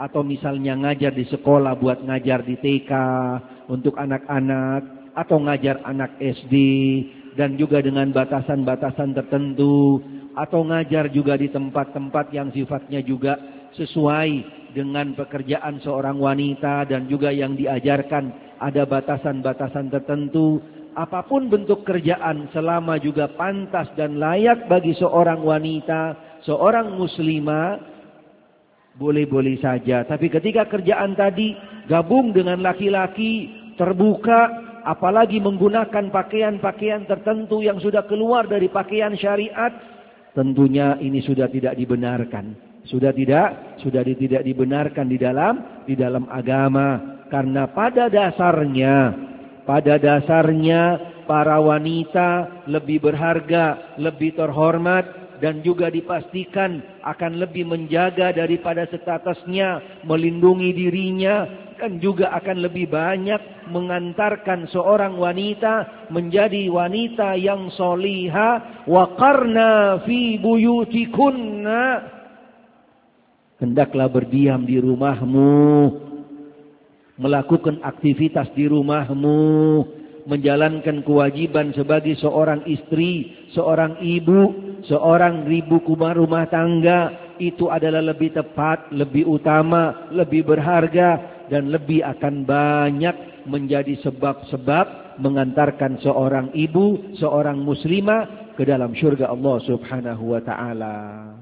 atau misalnya ngajar di sekolah buat ngajar di T K untuk anak-anak, atau ngajar anak S D, dan juga dengan batasan-batasan tertentu, atau ngajar juga di tempat-tempat yang sifatnya juga sesuai dengan pekerjaan seorang wanita dan juga yang diajarkan ada batasan-batasan tertentu. Apapun bentuk kerjaan selama juga pantas dan layak bagi seorang wanita, seorang muslimah, boleh-boleh saja. Tapi ketika kerjaan tadi gabung dengan laki-laki, terbuka, apalagi menggunakan pakaian-pakaian tertentu yang sudah keluar dari pakaian syariat, tentunya ini sudah tidak dibenarkan. Sudah tidak, sudah tidak dibenarkan di dalam di dalam agama. Karena pada dasarnya, pada dasarnya para wanita lebih berharga, lebih terhormat, dan juga dipastikan akan lebih menjaga daripada statusnya, melindungi dirinya, dan juga akan lebih banyak mengantarkan seorang wanita menjadi wanita yang solihah. Waqarna fi buyutikunna, hendaklah berdiam di rumahmu, melakukan aktivitas di rumahmu, menjalankan kewajiban sebagai seorang istri, seorang ibu, seorang ibu rumah tangga. Itu adalah lebih tepat, lebih utama, lebih berharga, dan lebih akan banyak menjadi sebab-sebab mengantarkan seorang ibu, seorang muslimah ke dalam syurga Allah Subhanahu wa ta'ala.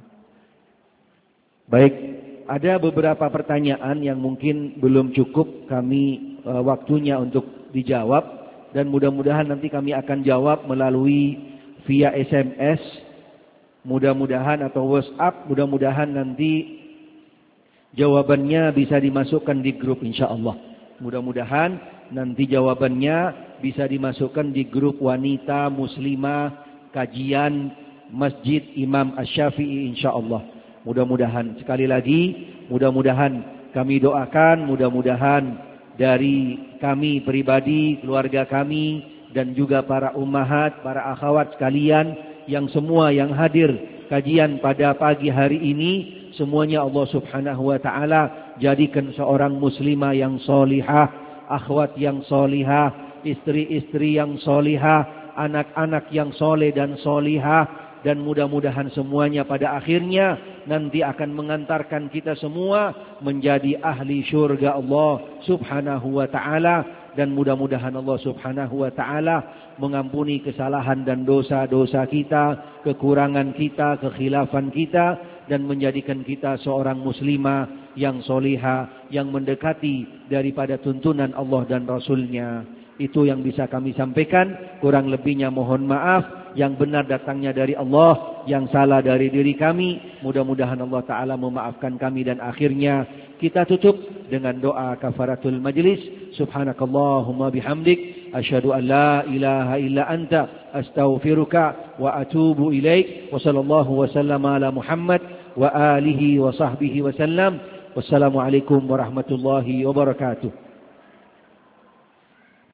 Baik, ada beberapa pertanyaan yang mungkin belum cukup kami e, waktunya untuk dijawab, dan mudah-mudahan nanti kami akan jawab melalui via S M S, mudah-mudahan, atau WhatsApp. Mudah-mudahan nanti jawabannya bisa dimasukkan di grup, insyaallah. Mudah-mudahan nanti jawabannya bisa dimasukkan di grup wanita muslimah kajian Masjid Imam Asy-Syafi'i, insyaallah. Mudah-mudahan, sekali lagi, mudah-mudahan kami doakan, mudah-mudahan dari kami pribadi, keluarga kami, dan juga para ummahat, para akhwat sekalian, yang semua yang hadir kajian pada pagi hari ini, semuanya Allah Subhanahu wa ta'ala jadikan seorang muslimah yang solihah, akhwat yang solihah, istri-istri yang solihah, anak-anak yang soleh dan solihah. Dan mudah-mudahan semuanya pada akhirnya nanti akan mengantarkan kita semua menjadi ahli syurga Allah Subhanahu wa ta'ala. Dan mudah-mudahan Allah Subhanahu wa ta'ala mengampuni kesalahan dan dosa-dosa kita, kekurangan kita, kekhilafan kita, dan menjadikan kita seorang muslimah yang solihah, yang mendekati daripada tuntunan Allah dan Rasulnya. Itu yang bisa kami sampaikan. Kurang lebihnya mohon maaf. Yang benar datangnya dari Allah, yang salah dari diri kami. Mudah-mudahan Allah Ta'ala memaafkan kami, dan akhirnya kita tutup dengan doa kafaratul majlis. Subhanakallahumma bihamdik, asyhadu an la ilaha illa anta, astaghfiruka wa atubu ilaik. Wa sallallahu wa sallama ala Muhammad wa alihi wa sahbihi wa sallam. Wassalamualaikum warahmatullahi wabarakatuh.